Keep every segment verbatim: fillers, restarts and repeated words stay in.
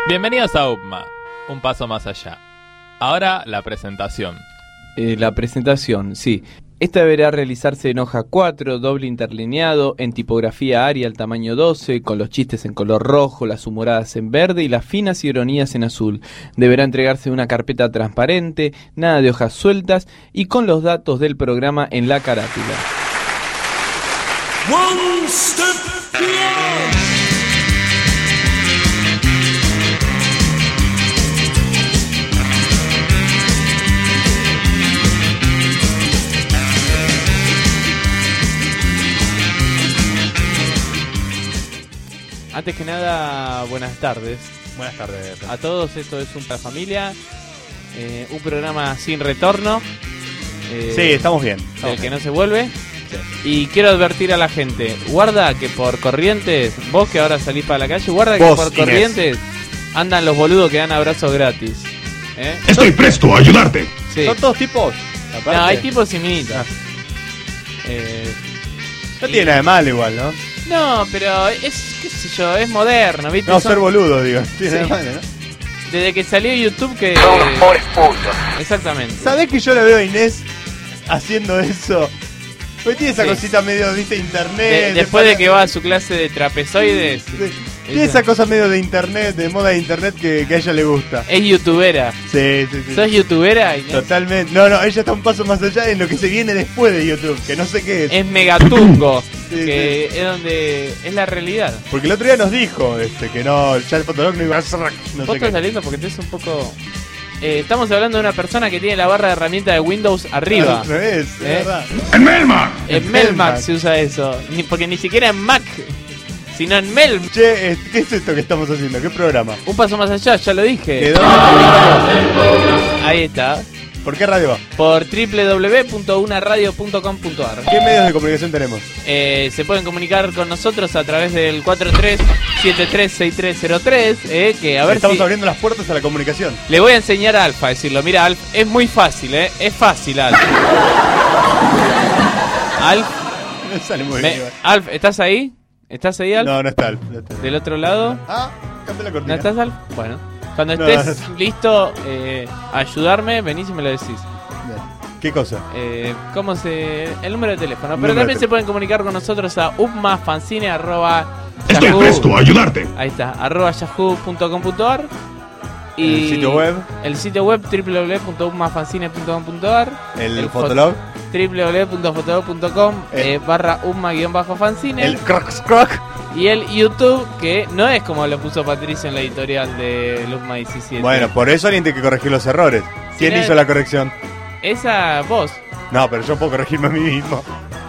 Bienvenidos a U P M A, un paso más allá. Ahora la presentación. Eh, la presentación, sí. Esta deberá realizarse en hoja cuatro, doble interlineado, en tipografía Arial tamaño doce, con los chistes en color rojo, las humoradas en verde y las finas ironías en azul. Deberá entregarse en una carpeta transparente, nada de hojas sueltas y con los datos del programa en la carátula. One step beyond. Antes que nada, buenas tardes. Buenas tardes. A todos, esto es Un Para Familia, eh, un programa sin retorno. Eh, Sí, estamos bien. Estamos del que bien. no se vuelve. Sí. Y quiero advertir a la gente, guarda que por Corrientes, vos que ahora salís para la calle, guarda que Vos, por Inés. Corrientes andan los boludos que dan abrazos gratis. ¿Eh? Estoy presto a ayudarte. Sí. ¿Son todos tipos? Aparte. No, hay tipos y minitas. Ah. Eh, No y- tiene nada de malo igual, ¿no? No, pero es, qué sé yo, es moderno, ¿viste? No, Son- ser boludo, digo. Tiene Sí. nada de malo, ¿no? Desde que salió YouTube que... Exactamente. ¿Sabés que yo la veo a Inés haciendo eso? Porque tiene esa Sí. cosita medio, viste, internet. De- después de que va a su clase de trapezoides, Sí. Tiene esa cosa medio de internet, de moda de internet que, que a ella le gusta. es youtubera. Sí, sí, sí. ¿Sos youtubera, Inés? Totalmente. No, no, ella está un paso más allá en lo que se viene después de YouTube, que no sé qué es. Es megatungo, Sí, que es donde es la realidad. Porque el otro día nos dijo este, que no, ya el Fotolog no iba a ser. No Vos sé estás qué. saliendo porque te es un poco... Eh, estamos hablando de una persona que tiene la barra de herramientas de Windows arriba. Al revés, es ¿Eh? verdad. En Melmar. En Melmac se usa eso. Ni, porque ni siquiera en Mac, sino en Mel. Che, eh, ¿qué es esto que estamos haciendo? ¿Qué programa? Un paso más allá, ya lo ¿De dije. dónde? Ahí está. ¿Por qué radio va? Por doble u doble u doble u punto una radio punto com punto a r. ¿Qué medios de comunicación tenemos? Eh, se pueden comunicar con nosotros a través del cuatro tres siete tres seis tres cero tres, eh, que a ver Estamos si... abriendo las puertas a la comunicación. Le voy a enseñar a Alf a decirlo. Mira, Alf, es muy fácil, ¿eh? Es fácil, Alf. Alf, No sale muy me- bien. igual. Alf, ¿estás ahí? ¿Estás ahí, Alf? No, no está. No está. Del otro lado. Ah, cambia la ¿No cortina. estás, Alf? Bueno. Cuando No, estés no. listo eh, a ayudarme, venís y me lo decís. Bien. ¿Qué cosa? Eh, ¿Cómo se...? El número de teléfono. Pero Número de también se teléfono. pueden comunicar con nosotros a upmafancine arroba Estoy yahoo. presto a ayudarte. Ahí está, arroba yahoo punto com punto a r. Y El sitio web. El sitio web doble u doble u doble u punto upmafancine punto com punto a r. El, fo- Fotolog. doble u doble u doble u punto fotolog punto com Eh. eh, barra upma-fanzine. El Crocs Croc. Y el YouTube, que no es como lo puso Patricio en la editorial de Upma diecisiete. Bueno, por eso alguien tiene que corregir los errores. ¿Quién Sí, hizo no- la corrección? Esa voz. No, pero yo puedo corregirme a mí mismo.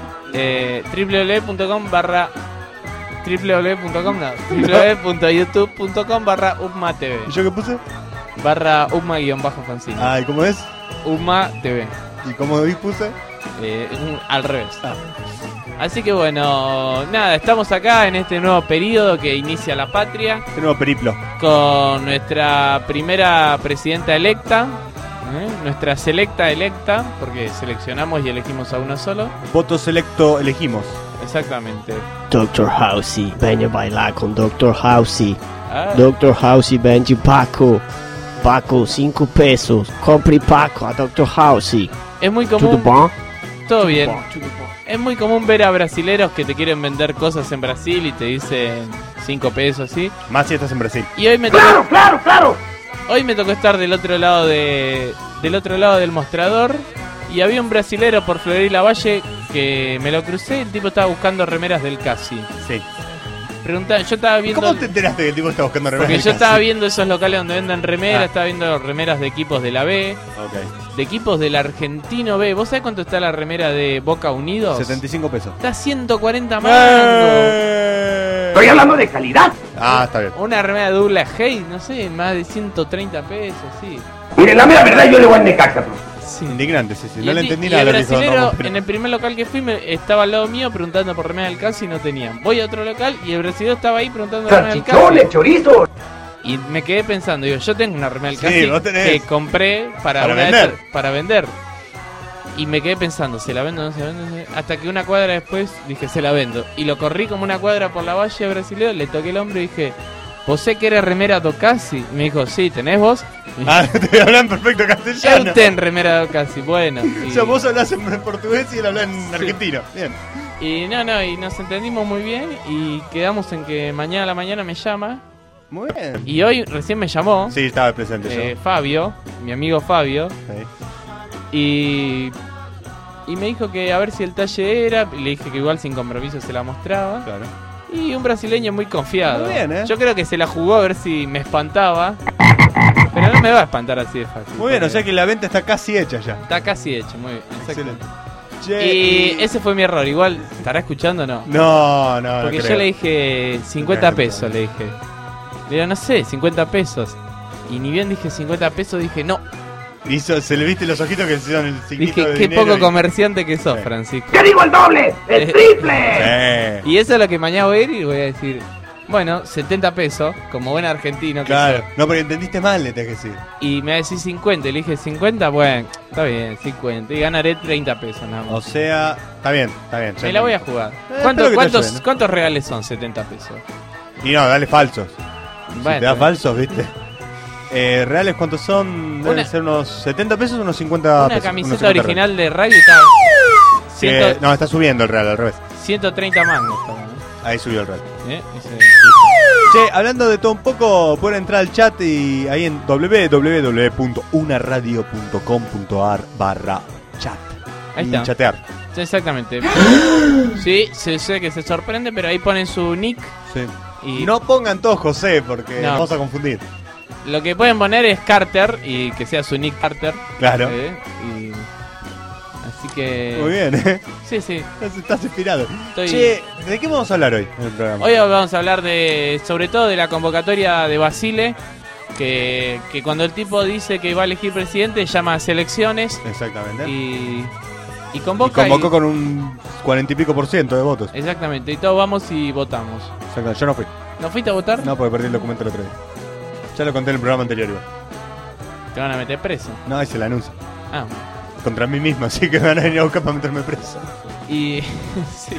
Eh, doble u doble u doble u punto com barra doble u doble u doble u punto com no doble u doble u doble u punto youtube punto com barra upma tv ¿Y yo qué puse? barra upma-fanzine. Ah, ¿y cómo es? Upma tv. ¿Y cómo puse? Eh, un- al revés. Ah. Así que bueno, nada, estamos acá en este nuevo periodo que inicia la patria Este nuevo periplo. con nuestra primera presidenta electa, ¿eh? Nuestra selecta electa, porque seleccionamos y elegimos a uno solo. Voto selecto elegimos. Exactamente. doutor Housey, venha bailar com doutor Housey. Ah, doutor Housey vende Paco. Paco, cinco pesos. Compre Paco a doutor Housey. es muy Tudo común. bom? Todo bien. Es muy común ver a brasileros que te quieren vender cosas en Brasil y te dicen cinco pesos, ¿sí? Más si estás en Brasil. Y hoy me tocó, claro, claro. Hoy me tocó estar del otro lado de del otro lado del mostrador y había un brasilero por Florida Valle que me lo crucé y el tipo estaba buscando remeras del Casi. Sí. Pregunta, yo estaba viendo ¿Cómo te enteraste que el tipo está buscando remeras? porque del yo Casi? estaba viendo esos locales donde venden remeras, Ah. estaba viendo remeras de equipos de la B, Ok. de equipos del Argentino B. ¿Vos sabés cuánto está la remera de Boca Unidos? setenta y cinco pesos. Está ciento cuarenta mangos. ¡Eh! Estoy hablando de calidad. Ah, está bien. Una remera de Douglas Hayes, no sé, más de ciento treinta pesos, sí. Miren, la mera verdad, yo le voy a Necaxa. Sí. Indignante, sí, sí. Y No el le di- entendí y nada el lo que dijo. brasilero, no, pero- en el primer local que fui, me- estaba al lado mío preguntando por remera del Casi y no tenían. Voy a otro local y el brasilero estaba ahí preguntando por remera del Salchichones, Casi. chorizos. Y me quedé pensando, digo, yo tengo una remera del Sí, Casi vos tenés. que compré para, Para una de vender. estas- para vender. Y me quedé pensando, ¿se la vendo o no se la vendo? No sé. Hasta que una cuadra después dije, se la vendo. Y lo corrí como una cuadra por la valle brasilero, le toqué el hombro y dije, ¿vos sé que eres remera Docasi? Y me dijo, sí, ¿tenés vos? Ah, te hablan perfecto castellano. Eu ten remera Docasi, bueno. Y, O sea, vos hablás en portugués y él habla en Sí. argentino. Bien. y no, no, y nos entendimos muy bien y quedamos en que mañana a la mañana me llama. Muy bien. Y hoy recién me llamó Sí, estaba presente eh, Fabio, mi amigo Fabio, yo. Sí. y, y me dijo que a ver si el talle era, y le dije que igual sin compromiso se la mostraba. Claro. Y un brasileño muy confiado. Muy bien, ¿eh? Yo creo que se la jugó a ver si me espantaba. Pero no me va a espantar así de fácil. Muy bien, o porque sea que la venta está casi hecha ya. está casi hecho, muy bien. exacto. Excelente. Che, Y ese fue mi error. Igual, ¿estará escuchando o no? No, no, no Porque creo. yo le dije cincuenta No, pesos, le dije. Le digo, no sé, cincuenta pesos. Y ni bien dije cincuenta pesos, dije, no. Hizo, se le viste los ojitos que hicieron el signito Dije, de qué dinero poco y- comerciante que sos, Sí. Francisco. ¿Qué digo el doble? ¡El Eh, triple! Sí. Y eso es lo que mañana voy a ir y voy a decir, bueno, setenta pesos, como buen argentino que Claro. soy. No, porque entendiste mal, le tenés que decir. Y me va a decir cincuenta, y le dije cincuenta, bueno, está bien, cincuenta. Y ganaré treinta pesos nada O más. sea, está bien, está bien. ya Me la voy a entendí. jugar. espero ¿Cuántos, que te cuántos, ayuden, ¿eh? ¿Cuántos reales son setenta pesos? Y no, dale falsos. Bueno, si te das falsos, viste. Eh, reales, ¿cuántos son? Deben Una- ser unos setenta pesos o unos cincuenta Una pesos. camiseta unos cincuenta original de radio está reales. Que- ciento- no, está subiendo el real, al revés. ciento treinta mangos. Está, ¿no? Ahí subió el real. ¿Eh? Ese- Che, hablando de todo un poco, pueden entrar al chat y ahí en doble u doble u doble u punto una radio punto com punto a r barra chat. Ahí y está. chatear. Sí, exactamente. Sí, sé, sé que se sorprende, pero ahí ponen su nick Sí. y No pongan todos José porque No. vamos a confundir. lo que pueden poner es Carter y que sea su nick Carter. Claro. ¿eh? Y... Así que... Muy bien, ¿eh? Sí, sí. Estás, estás inspirado. Estoy- Che, ¿de qué vamos a hablar hoy en el programa? Hoy vamos a hablar de, sobre todo de la convocatoria de Basile, que, que cuando el tipo dice que va a elegir presidente, llama a selecciones Exactamente. Y, y, y convoca. convocó y- con un cuarenta y pico por ciento de votos. Exactamente, y todos vamos y votamos. Exactamente. Yo no fui. ¿No fuiste a votar? No, porque perdí el documento el otro día. Ya lo conté en el programa anterior igual. Te van a meter preso. No, ahí se la anuncia. Ah, Contra mí mismo, así que me van a venir a buscar para meterme preso. y. sí.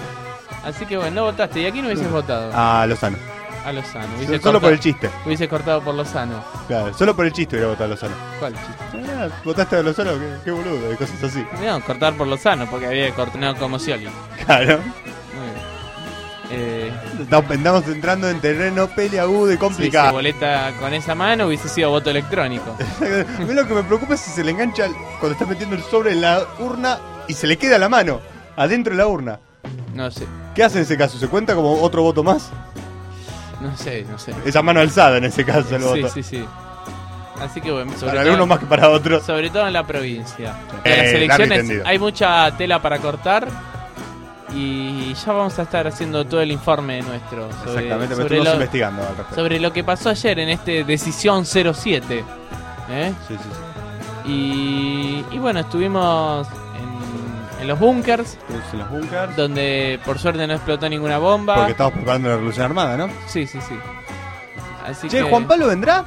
Así que bueno, no votaste. ¿Y aquí no hubieses votado? A Lozano. A Lozano. Solo Hubieses por cortado- el chiste. Hubiese cortado por Lozano. Claro, solo por el chiste hubiera votado a Lozano. ¿Cuál chiste? Ah, ¿votaste a Lozano? Qué, qué boludo, y cosas así. No, cortar por Lozano, porque había cortado como Scioli. Claro. Muy bien. Eh, Estamos estamos entrando en terreno peleagudo y si se complicado. boleta con esa mano hubiese sido voto electrónico. A mí lo que me preocupa es si se le engancha el- cuando está metiendo el sobre en la urna y se le queda la mano adentro de la urna. No sé, ¿Qué hace en ese caso? ¿Se cuenta como otro voto más? no sé, no sé. Esa mano alzada en ese caso el Sí, voto. sí, sí. Así que bueno, sobre, Para todo, algunos más que para otros. sobre todo en la provincia. Eh, En las largo y elecciones tendido. hay mucha tela para cortar. Y ya vamos a estar haciendo todo el informe nuestro sobre, Exactamente, me sobre, estuvimos lo, investigando al respecto. sobre lo que pasó ayer en este Decisión cero siete. ¿eh? Sí, sí, sí. Y, y bueno, estuvimos en, en los búnkers, Estuvimos en los bunkers. donde por suerte no explotó ninguna bomba. Porque estamos preparando la revolución armada, ¿no? Sí, sí, sí. Así Che, que... ¿Juan Pablo vendrá?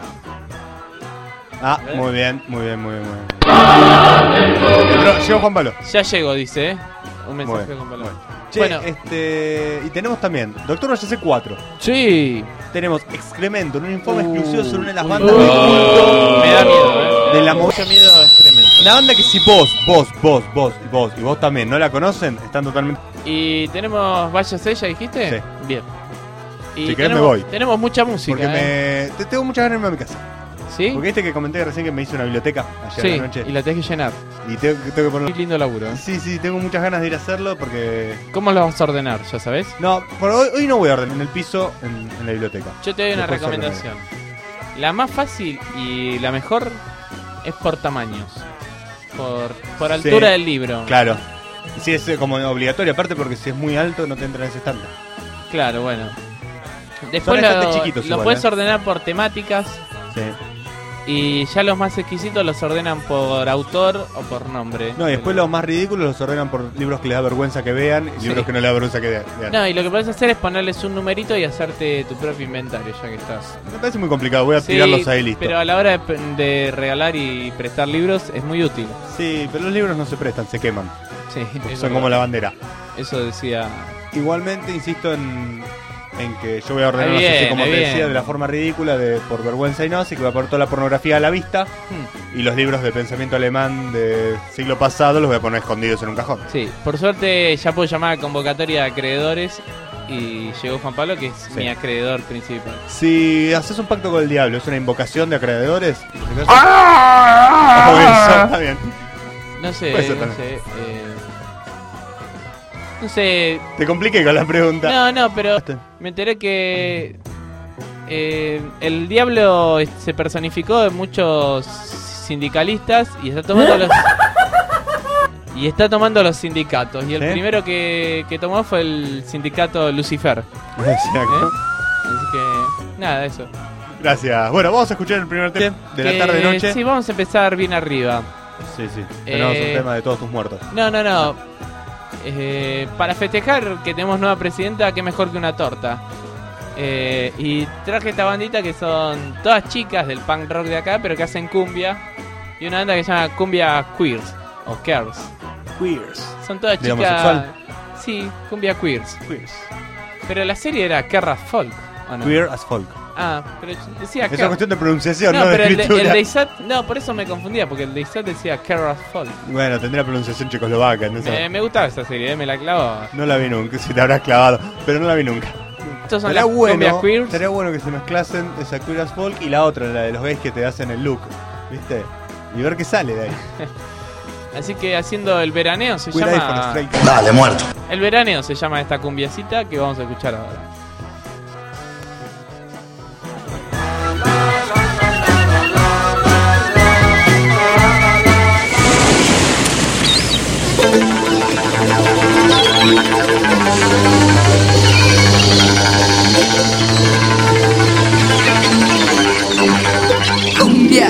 Ah, ¿Eh? muy bien, muy bien, muy bien, muy bien. Entró, llegó Juan Pablo. Ya llegó, dice, ¿eh? Un Muy mensaje bien, con palabras. muy bien. Che, Bueno. este. Y tenemos también Doctor Vallese cuatro. Sí. Tenemos Excremento, un informe Uh, exclusivo sobre una de las uy, bandas uy. de culto. Me da miedo, ¿eh? De la mo- mucho miedo excremento. Una banda que si vos, vos, vos, vos y vos y vos también no la conocen, están totalmente. Y tenemos Váyase, ¿ya dijiste? Sí. Bien. Y Si querés me tenemos, voy. Tenemos mucha música, Porque ¿eh? me. te- tengo muchas ganas de irme a mi casa. ¿Sí? Porque viste que comenté recién que me hice una biblioteca ayer Sí, a la noche. y la tenés que llenar. Y tengo, tengo que Muy poner. lindo laburo, ¿eh? Sí, sí, tengo muchas ganas de ir a hacerlo porque. ¿Cómo lo vas a ordenar, ya sabes? No, por hoy, hoy no voy a ordenar en el piso en, en la biblioteca. Yo te doy una Después recomendación. La más fácil y la mejor es por tamaños. Por, por altura Sí, del libro. Claro. Y sí, es eh, como obligatorio, aparte porque si es muy alto no te entra en ese estándar. Claro, bueno. Después bastante lo, chiquitos lo igual, puedes ¿eh? ordenar por temáticas Sí. y ya los más exquisitos los ordenan por autor o por nombre. No, y después los más ridículos los ordenan por libros que les da vergüenza que vean y Sí. libros que no les da vergüenza que vean. No, y lo que puedes hacer es ponerles un numerito y hacerte tu propio inventario, ya que estás. Me parece muy complicado, voy a Sí, tirarlos ahí listo. pero a la hora de, de regalar y prestar libros es muy útil. Sí, pero los libros no se prestan, se queman. Sí, Son es como verdad. la bandera. Eso decía. Igualmente, insisto en, en que yo voy a ordenar, Ahí no sé si viene, como te ahí decía, viene. de la forma ridícula, de por vergüenza y no, así que voy a poner toda la pornografía a la vista Hmm. y los libros de pensamiento alemán del siglo pasado los voy a poner escondidos en un cajón. Sí, por suerte ya puedo llamar a convocatoria de acreedores y llegó Juan Pablo, que es Sí. mi acreedor principal. Si haces un pacto con el diablo, ¿es una invocación de acreedores? ¡Ah! Ah, bueno, eso está bien. No sé, Puede ser no también. sé. eh, No sé. Te compliqué con la pregunta. No, no, pero me enteré que eh, el diablo se personificó en muchos sindicalistas y está tomando los y está tomando los sindicatos. Y el ¿Sí? primero que, que tomó fue el sindicato Lucifer. Exacto. ¿Eh? Así que nada, eso. Gracias. Bueno, vamos a escuchar el primer tema de la Que- tarde-noche. Sí, vamos a empezar bien arriba. Sí, sí. Tenemos Eh, un tema de todos tus muertos. No, no, no. Eh, para festejar que tenemos nueva presidenta, qué mejor que una torta. Eh, y traje esta bandita que son todas chicas del punk rock de acá, pero que hacen cumbia. Y una banda que se llama Cumbia Queers o Queers. Queers. Son todas ¿De chicas. homosexual? Sí, Cumbia Queers. Queers. Pero la serie era Kerras Folk, ¿o no? Queer as folk. Ah, pero decía Es una Ker- cuestión de pronunciación, no, No, de pero el de, escritura. el de Isat, no, por eso me confundía, porque el de Isat decía Kerras Folk. Bueno, tendría pronunciación checoslovaca. No, sé. Me, me gustaba esa serie, eh, me la clavaba. No la vi nunca, si te habrás clavado. Pero no la vi nunca. Estos son Sería las bueno, Cumbia Queers. sería bueno que se mezclasen esa Queer as folk y la otra, la de los gays que te hacen el look. ¿Viste? Y ver qué sale de ahí. Así que haciendo el veraneo se Queer eye for llama. straight. Dale, muerto. El veraneo se llama esta cumbiacita que vamos a escuchar ahora. Cumbia.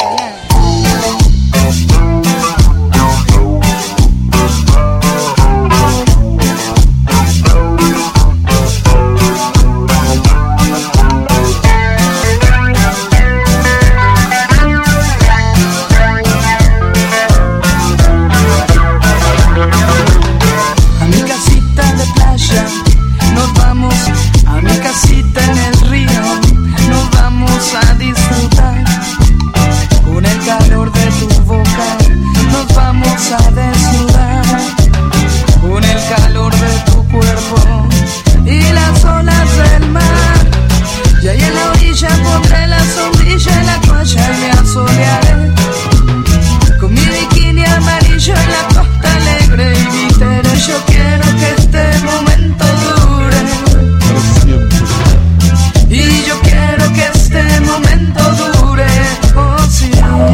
A mi casita de playa nos vamos, a mi casita en el río nos vamos a disfrutar. Con el calor de tu boca nos vamos a desnudar. Con el calor de tu cuerpo y las olas del mar. Y ahí en la orilla pondré la sombrilla en la toalla y me asolearé. Con mi bikini amarillo en la costa alegre y vítera. Yo quiero que este momento dure. Y yo quiero que este momento dure. Oh sí.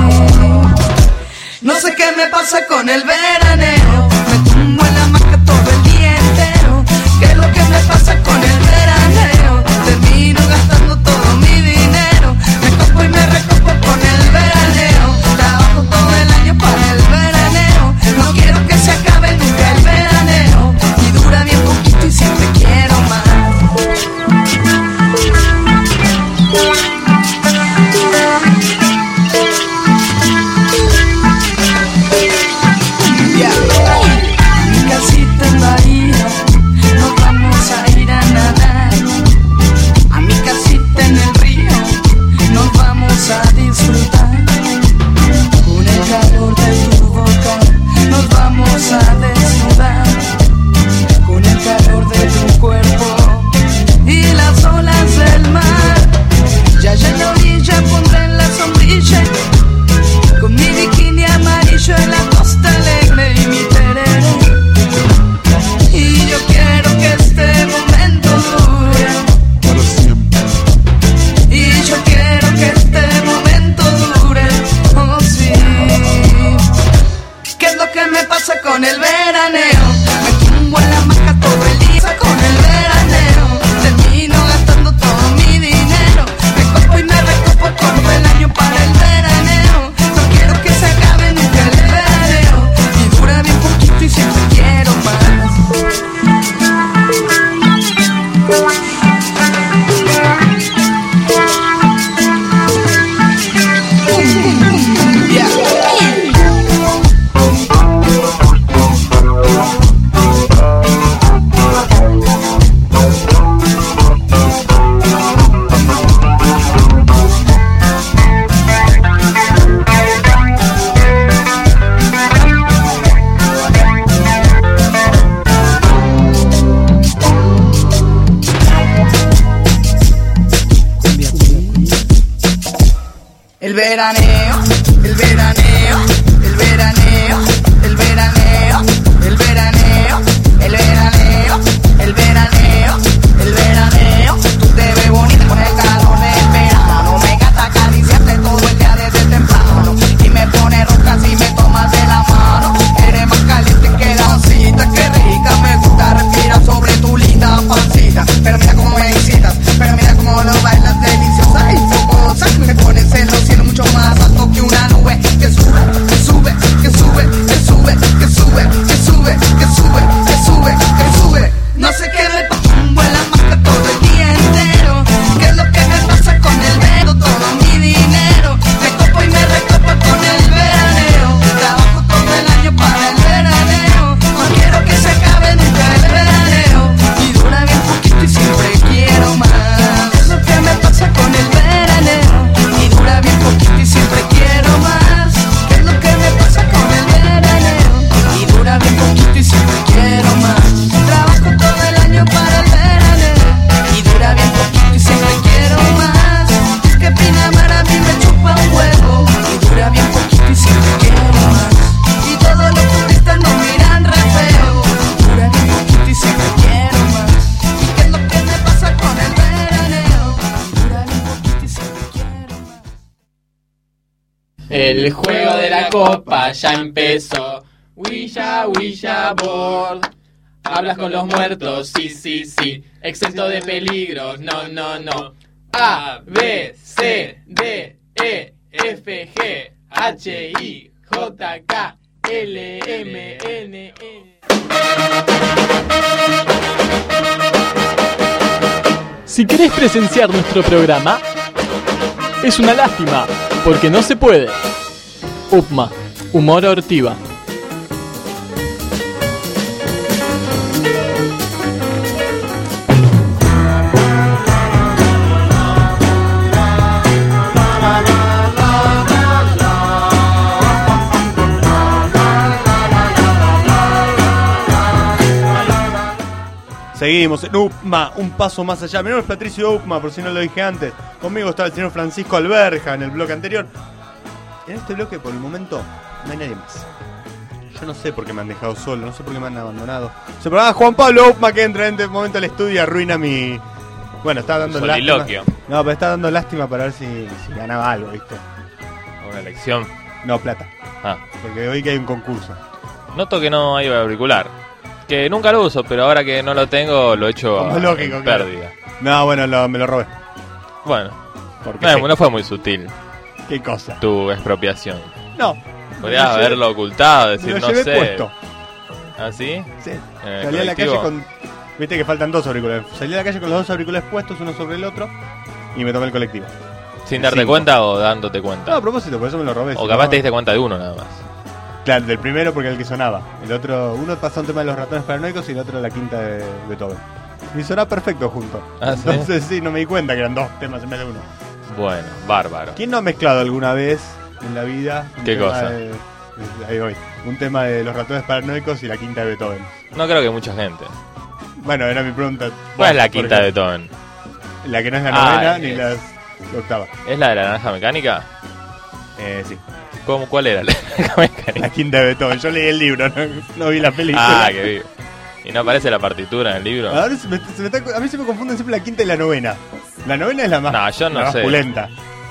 No sé qué me pasa con el veraneo. Me tumbo en la hamaca todo el día entero. ¿Qué es lo que me pasa con el veraneo? Termino gastando todo mi dinero. Me copo y me recopo con el veraneo. Trabajo todo el año para el veraneo. No quiero que se acabe nunca el veraneo. Y dura bien poquito y siempre quiero más. Yeah. A mi casita en Bahía nos vamos a ir a nadar. A mi casita en el río nos vamos a disfrutar. Con el calor de tu boca nos vamos a desnudar. Con el calor de tu cuerpo y las olas del mar. Ya allá en la orilla pondré la sombrilla. Con mi bikini amarillo en la costa alegre y mi tereré. Y yo quiero que este momento dure. Y yo quiero que este momento dure. Oh sí. ¿Qué es lo que me pasa con el veraneo? Me tumbo en la hamaca todo el día con el veraneo. Termino gastando todo mi dinero. Me copo y me recopo todo el año para el veraneo. No quiero que se acabe nunca el veraneo. Y dura bien poquito y siempre quiero más. Yeah. El juego de la copa ya empezó. Ouija, Ouija board. Hablas con los muertos, sí, sí, sí. Exento de peligros, no, no, no. A, B, C, D, E, F, G, H, I, J, K, L, M, N, N. Si querés presenciar nuestro programa, es una lástima, porque no se puede. U P M A, Humor Ortiva. Seguimos en U P M A, un paso más allá. Mi nombre es Patricio U P M A, por si no lo dije antes. Conmigo está el señor Francisco Alberja en el bloque anterior. En este bloque, por el momento, no hay nadie más. Yo no sé por qué me han dejado solo, no sé por qué me han abandonado. Se programa Juan Pablo U P M A, que entra en este momento al estudio y arruina mi... Bueno, está dando soliloquio. lástima. No, pero está dando lástima para ver si, si ganaba algo, ¿viste? ¿Una elección? No, plata. Ah. Porque hoy que hay un concurso. Noto que no hay auricular. Que nunca lo uso, pero ahora que no lo tengo, lo he hecho Como a, lógico, en claro. pérdida. No, bueno, lo, me lo robé. Bueno, Porque no, sí. no fue muy sutil ¿Qué cosa? tu expropiación. No. Podrías Me lo llevé- haberlo ocultado, decir, me lo no llevé sé. puesto. ¿Ah, sí? Sí. ¿En el Salí a la calle colectivo? con... Viste que faltan dos auriculares. Salí a la calle con los dos auriculares puestos, uno sobre el otro, y me tomé el colectivo. ¿Sin darte Cinco. cuenta o dándote cuenta? No, a propósito, por eso me lo robé. o si capaz no- te diste cuenta de uno nada más. Claro, del primero porque era el que sonaba. El otro, uno pasa un tema de los ratones paranoicos y el otro la quinta de Beethoven. Y sonaba perfecto juntos. ¿Ah, sí? Entonces sí, no me di cuenta que eran dos temas en vez de uno. Bueno, bárbaro. ¿Quién no ha mezclado alguna vez en la vida un ¿Qué tema cosa? de- de- ahí voy. Un tema de los ratones paranoicos y la quinta de Beethoven? No creo que mucha gente. Bueno, era mi pregunta. ¿Cuál es la Por quinta de ejemplo, Beethoven? La que no es la Ah, novena es- ni la octava. ¿Es la de la naranja mecánica? Eh, sí. ¿Cómo, ¿Cuál era la naranja mecánica? La quinta de Beethoven. Yo leí el libro, no, no vi la película. Ah, que vivo. ¿Y no aparece la partitura en el libro? Ahora se me, se me está- a mí se me confunden siempre la quinta y la novena. La novena es la más, No, yo no la más sé. pulenta.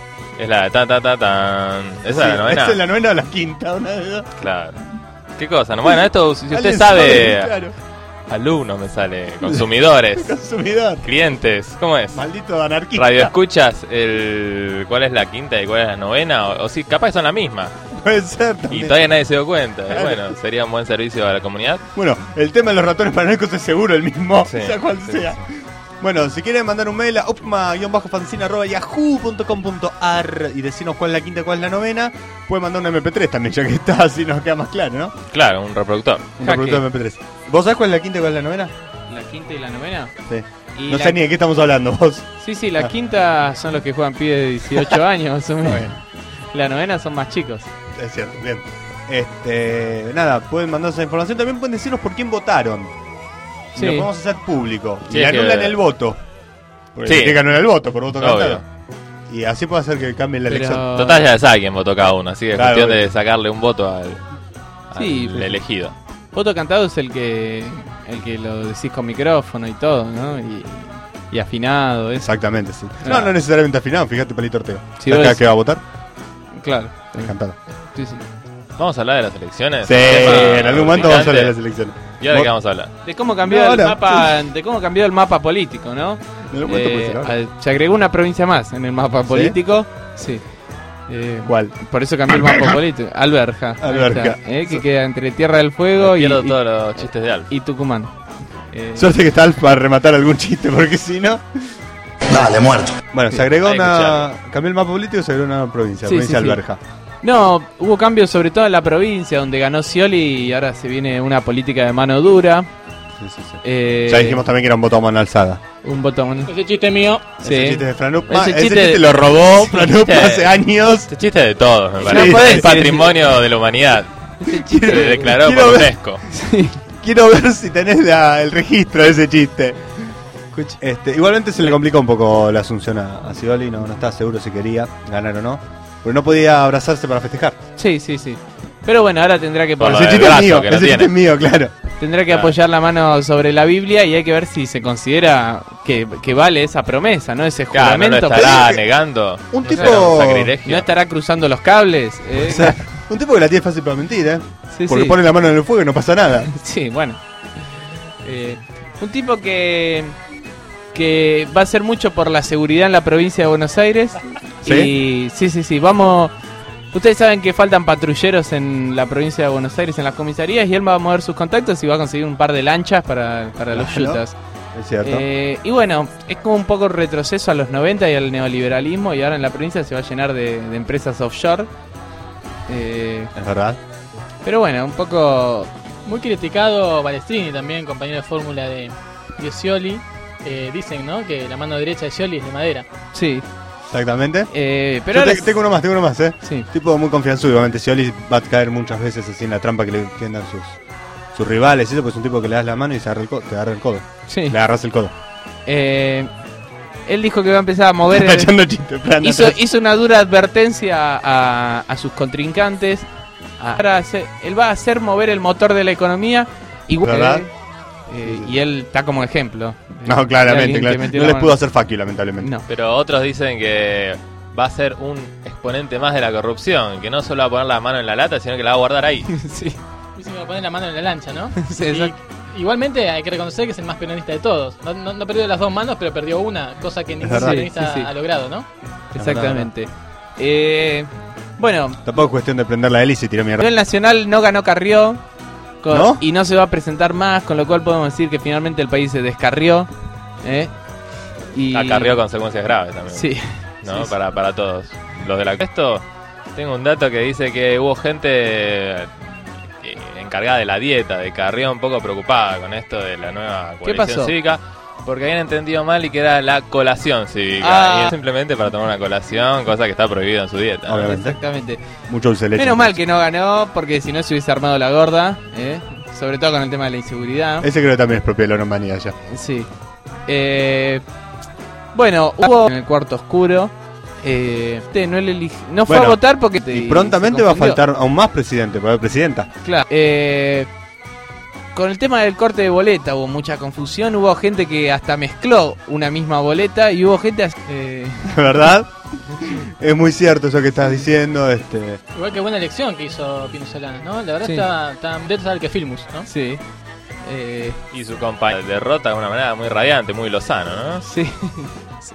Es la de ta ta ta tan. ¿Esa Sí, es la novena? ¿esa es la novena o la quinta? Una de dos. Claro. ¿Qué cosa? No, bueno, esto, si usted Alguien sabe, claro. alumnos me sale, consumidores, Consumidor. clientes, ¿cómo es? Maldito anarquista. Radio escuchas, el, ¿cuál es la quinta y cuál es la novena? O, o sí, capaz son la misma. Puede ser Y también. todavía nadie se dio cuenta. Claro. Bueno, sería un buen servicio a la comunidad. Bueno, el tema de los ratones paranoicos es seguro el mismo, Sí, sea cual sí, sea. Bueno, si quieren mandar un mail a upma fanzine arroba yahoo punto com punto ar y decirnos cuál es la quinta y cuál es la novena, pueden mandar un eme pe tres también, ya que está, así nos queda más claro, ¿no? Claro, un reproductor. Un Jaque. reproductor de eme pe tres. ¿Vos sabés cuál es la quinta y cuál es la novena? ¿La quinta y la novena? Sí. Y No la- sé ni de qué estamos hablando, vos. Sí, sí, la Ah. quinta son los que juegan pibes de dieciocho años, más o menos. Bueno. La novena son más chicos. Es cierto, bien. Este, nada, pueden mandarnos esa información. También pueden decirnos por quién votaron. Sí. Lo podemos hacer público. Sí, y es que- anulan el voto. Porque Sí. sí. que anular el voto por voto Obvio. cantado. Y así puede hacer que cambie la Pero- elección. Total, ya sabe quién votó cada uno, así que es Claro, cuestión obvio. de sacarle un voto al, Sí, al pues- elegido. Voto cantado es el que el que lo decís con micrófono y todo, ¿no? Y, y afinado, eso. Exactamente, sí. No, Claro. no necesariamente afinado, fíjate Palito Ortega. Si ¿Sabes vos- cada que va a votar? Claro. Encantado. Sí, sí. ¿Vamos a hablar de las elecciones? Sí, Tema en algún momento vamos a hablar de las picante. elecciones. ¿Y ahora de qué Vos- vamos a hablar? De cómo cambió No, el ahora, mapa, de cómo cambió el mapa político, ¿no? En algún momento puede Eh, ser ahora. al- se agregó una provincia más en el mapa político. Sí. Eh, ¿Cuál? Por eso cambió el mapa político. Alberja. ahí Alberja. está, eh, que queda entre Tierra del Fuego y, Pierdo y- todos los chistes de Alf. y Tucumán. Eh, Suerte que está Alf para rematar algún chiste, porque si no. Dale, muerto. Bueno, se agregó hay que una. Cambió el mapa político y se agregó una provincia, Sí, provincia sí, de sí. Alberja. No, hubo cambios sobre todo en la provincia donde ganó Scioli y ahora se viene una política de mano dura. Sí, sí, sí. Eh, Ya dijimos también que era un voto a mano alzada. un botón. Ese chiste mío. Sí. Ese chiste de Franup. Ese Ah, ese chiste- chiste, lo robó Franup chiste- hace años. Este chiste es de todos, me Sí, parece. no podés Es decir- patrimonio de la humanidad. Se declaró quiero por ver- UNESCO. Sí. Quiero ver si tenés la- el registro de ese chiste. Este, igualmente se le complicó un poco la asunción a, a Scioli, no, no estaba seguro si quería ganar o no. Porque no podía abrazarse para festejar. Sí, sí, sí. Pero bueno, ahora tendrá que Por poner. lo Ese del chiste es brazo mío, que no ese chiste tiene. es mío, claro. tendrá que Claro. apoyar la mano sobre la Biblia y hay que ver si se considera que, que vale esa promesa, ¿no? Ese Claro, no lo juramento. estará Pero- negando. Un No tipo- será un sacrilegio. ¿No estará cruzando los cables? eh? O sea, un tipo que la tiene fácil para mentir, ¿eh? Sí, Porque sí. pone la mano en el fuego y no pasa nada. Sí, bueno. Eh, un tipo que que va a hacer mucho por la seguridad en la provincia de Buenos Aires. ¿Sí? Y sí, sí, sí, vamos. Ustedes saben que faltan patrulleros en la provincia de Buenos Aires, en las comisarías, y él va a mover sus contactos y va a conseguir un par de lanchas para, para los Claro. yutas. Es cierto. Eh, y bueno, es como un poco retroceso a los noventa y al neoliberalismo, y ahora en la provincia se va a llenar de, de empresas offshore. Eh, Es verdad. pero bueno, un poco... Muy criticado Balestrini también, compañero de fórmula de, de Scioli. Eh, dicen, ¿no? Que la mano derecha de Scioli es de madera. Sí. Exactamente. Eh, pero Yo ahora te- tengo uno más, tengo uno más, ¿eh? Sí. Tipo muy confianzudo, obviamente. Scioli va a caer muchas veces así en la trampa que le tiendan sus, sus rivales y eso, pues es un tipo que le das la mano y se agarra el codo, te agarra el codo. Sí. Le agarras el codo. Eh, él dijo que va a empezar a mover... Está el- echando chiste, plan hizo, atrás. hizo una dura advertencia a, a sus contrincantes. Ahora hace- él va a hacer mover el motor de la economía. Igual, ¿Verdad? eh, y él está como ejemplo. No, De claramente, alguien que claro. metió No la les mano. pudo hacer fuck you, lamentablemente. No. Pero otros dicen que va a ser un exponente más de la corrupción, que no solo va a poner la mano en la lata, sino que la va a guardar ahí. Sí. Dicen que va a poner la mano en la lancha, ¿no? Sí, Y exacto. igualmente hay que reconocer que es el más peronista de todos. No, no, no perdió las dos manos, pero perdió una, cosa que ningún verdad. peronista Sí, sí, sí. ha logrado, ¿no? Exactamente. Eh, bueno, Tampoco es cuestión de prender la hélice y tirar a mierda. nivel nacional no ganó Carrió. con- ¿No? Y no se va a presentar más, con lo cual podemos decir que finalmente el país se descarrió. ¿eh? Y... Acarreó consecuencias graves también. Sí. ¿no? Sí, sí. Para, para todos. Los de la esto tengo un dato que dice que hubo gente que- encargada de la dieta de Carrió un poco preocupada con esto de la nueva ¿Qué coalición pasó? cívica, porque habían entendido mal y que era la colación cívica. Ah. Y es simplemente para tomar una colación, cosa que está prohibida en su dieta. ¿no? Obviamente. Exactamente. Mucho dulce de leche. Menos mal que no ganó, porque si no se hubiese armado la gorda. ¿eh? Sobre todo con el tema de la inseguridad. Ese creo que también es propio de la Oromanía ya. Sí. Eh, bueno, hubo en el cuarto oscuro. Eh, este no, le elige- no fue Bueno, a votar porque te- Y prontamente se va a confundió. faltar aún más presidente, para presidenta. Claro. Eh, con el tema del corte de boleta hubo mucha confusión. Hubo gente que hasta mezcló una misma boleta y hubo gente. Eh, ¿Verdad? Es muy cierto eso que estás diciendo. Este, Igual que buena elección que hizo Pino Solana, ¿no? La verdad Sí. está, está de saber que Filmus, ¿no? sí. Eh, Y su compañero derrota de una manera muy radiante, muy lozano, ¿no? sí. Sí.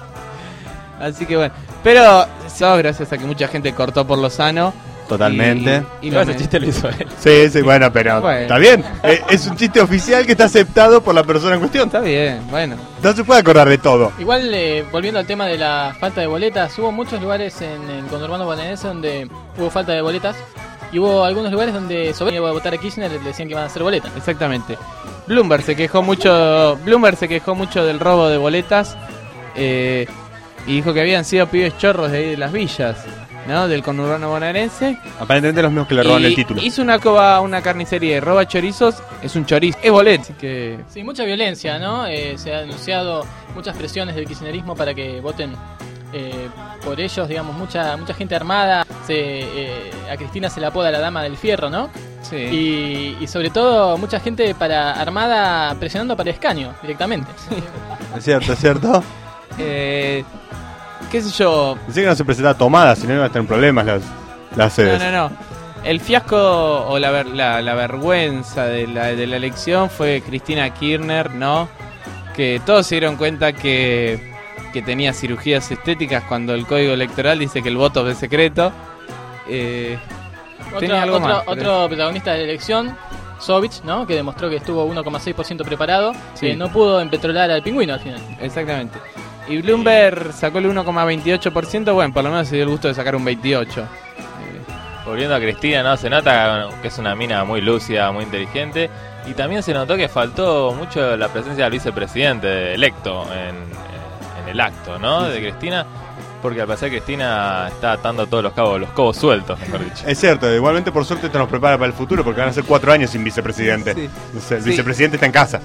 Así que bueno. Pero, todo gracias a que mucha gente cortó por Lozano. totalmente. Y, y No, lo ese me- chiste lo hizo él. Sí, sí, bueno, pero Bueno. está bien. Eh, Es un chiste oficial que está aceptado por la persona en cuestión. Está bien, bueno. No se puede acordar de todo. Igual, eh, volviendo al tema de la falta de boletas, hubo muchos lugares en el conurbano bonaerense donde hubo falta de boletas. Y hubo algunos lugares donde sobre iba a votar a Kirchner le decían que iban a hacer boletas. Exactamente. Bloomberg se quejó mucho. Bloomberg se quejó mucho del robo de boletas. eh, y dijo que habían sido pibes chorros de ahí de las villas, ¿no? Del conurbano bonaerense. Aparentemente los mismos que le roban Y el título. hizo una coba, una carnicería de roba chorizos. Es un chorizo. Es bolet. Así que. Sí, mucha violencia, ¿no? Eh, se ha anunciado muchas presiones del kirchnerismo para que voten eh, por ellos, digamos, mucha mucha gente armada. Se, eh, a Cristina se la apoda la dama del fierro, ¿no? Sí. Y, y sobre todo mucha gente para armada presionando para el escaño directamente. Es cierto, es cierto. Eh, ¿Qué sé yo? Pensé que no se presentaba tomada, si no iban a tener problemas las, las sedes. No, no, no. El fiasco o la, ver- la, la vergüenza de la, de la elección fue Cristina Kirchner, ¿no? Que todos se dieron cuenta que, que tenía cirugías estéticas cuando el código electoral dice que el voto es secreto. Eh, Otro, tenía algo otro, más, pero- otro protagonista de la elección, Sovich, ¿no? Que demostró que estuvo uno coma seis por ciento preparado, Sí. que no pudo empetrolar al pingüino al final. Exactamente. Y Bloomberg sacó el uno coma veintiocho por ciento, bueno, por lo menos se dio el gusto de sacar un veintiocho por ciento. Eh, Volviendo a Cristina, ¿no? Se nota bueno, que es una mina muy lúcida, muy inteligente. Y también se notó que faltó mucho la presencia del vicepresidente electo en, en el acto, ¿no? De Cristina. Porque al parecer Cristina está atando todos los cabos, los cabos sueltos, mejor dicho. Es cierto, igualmente por suerte esto nos prepara para el futuro porque van a ser cuatro años sin vicepresidente. Sí. No sé, el Sí. vicepresidente está en casa.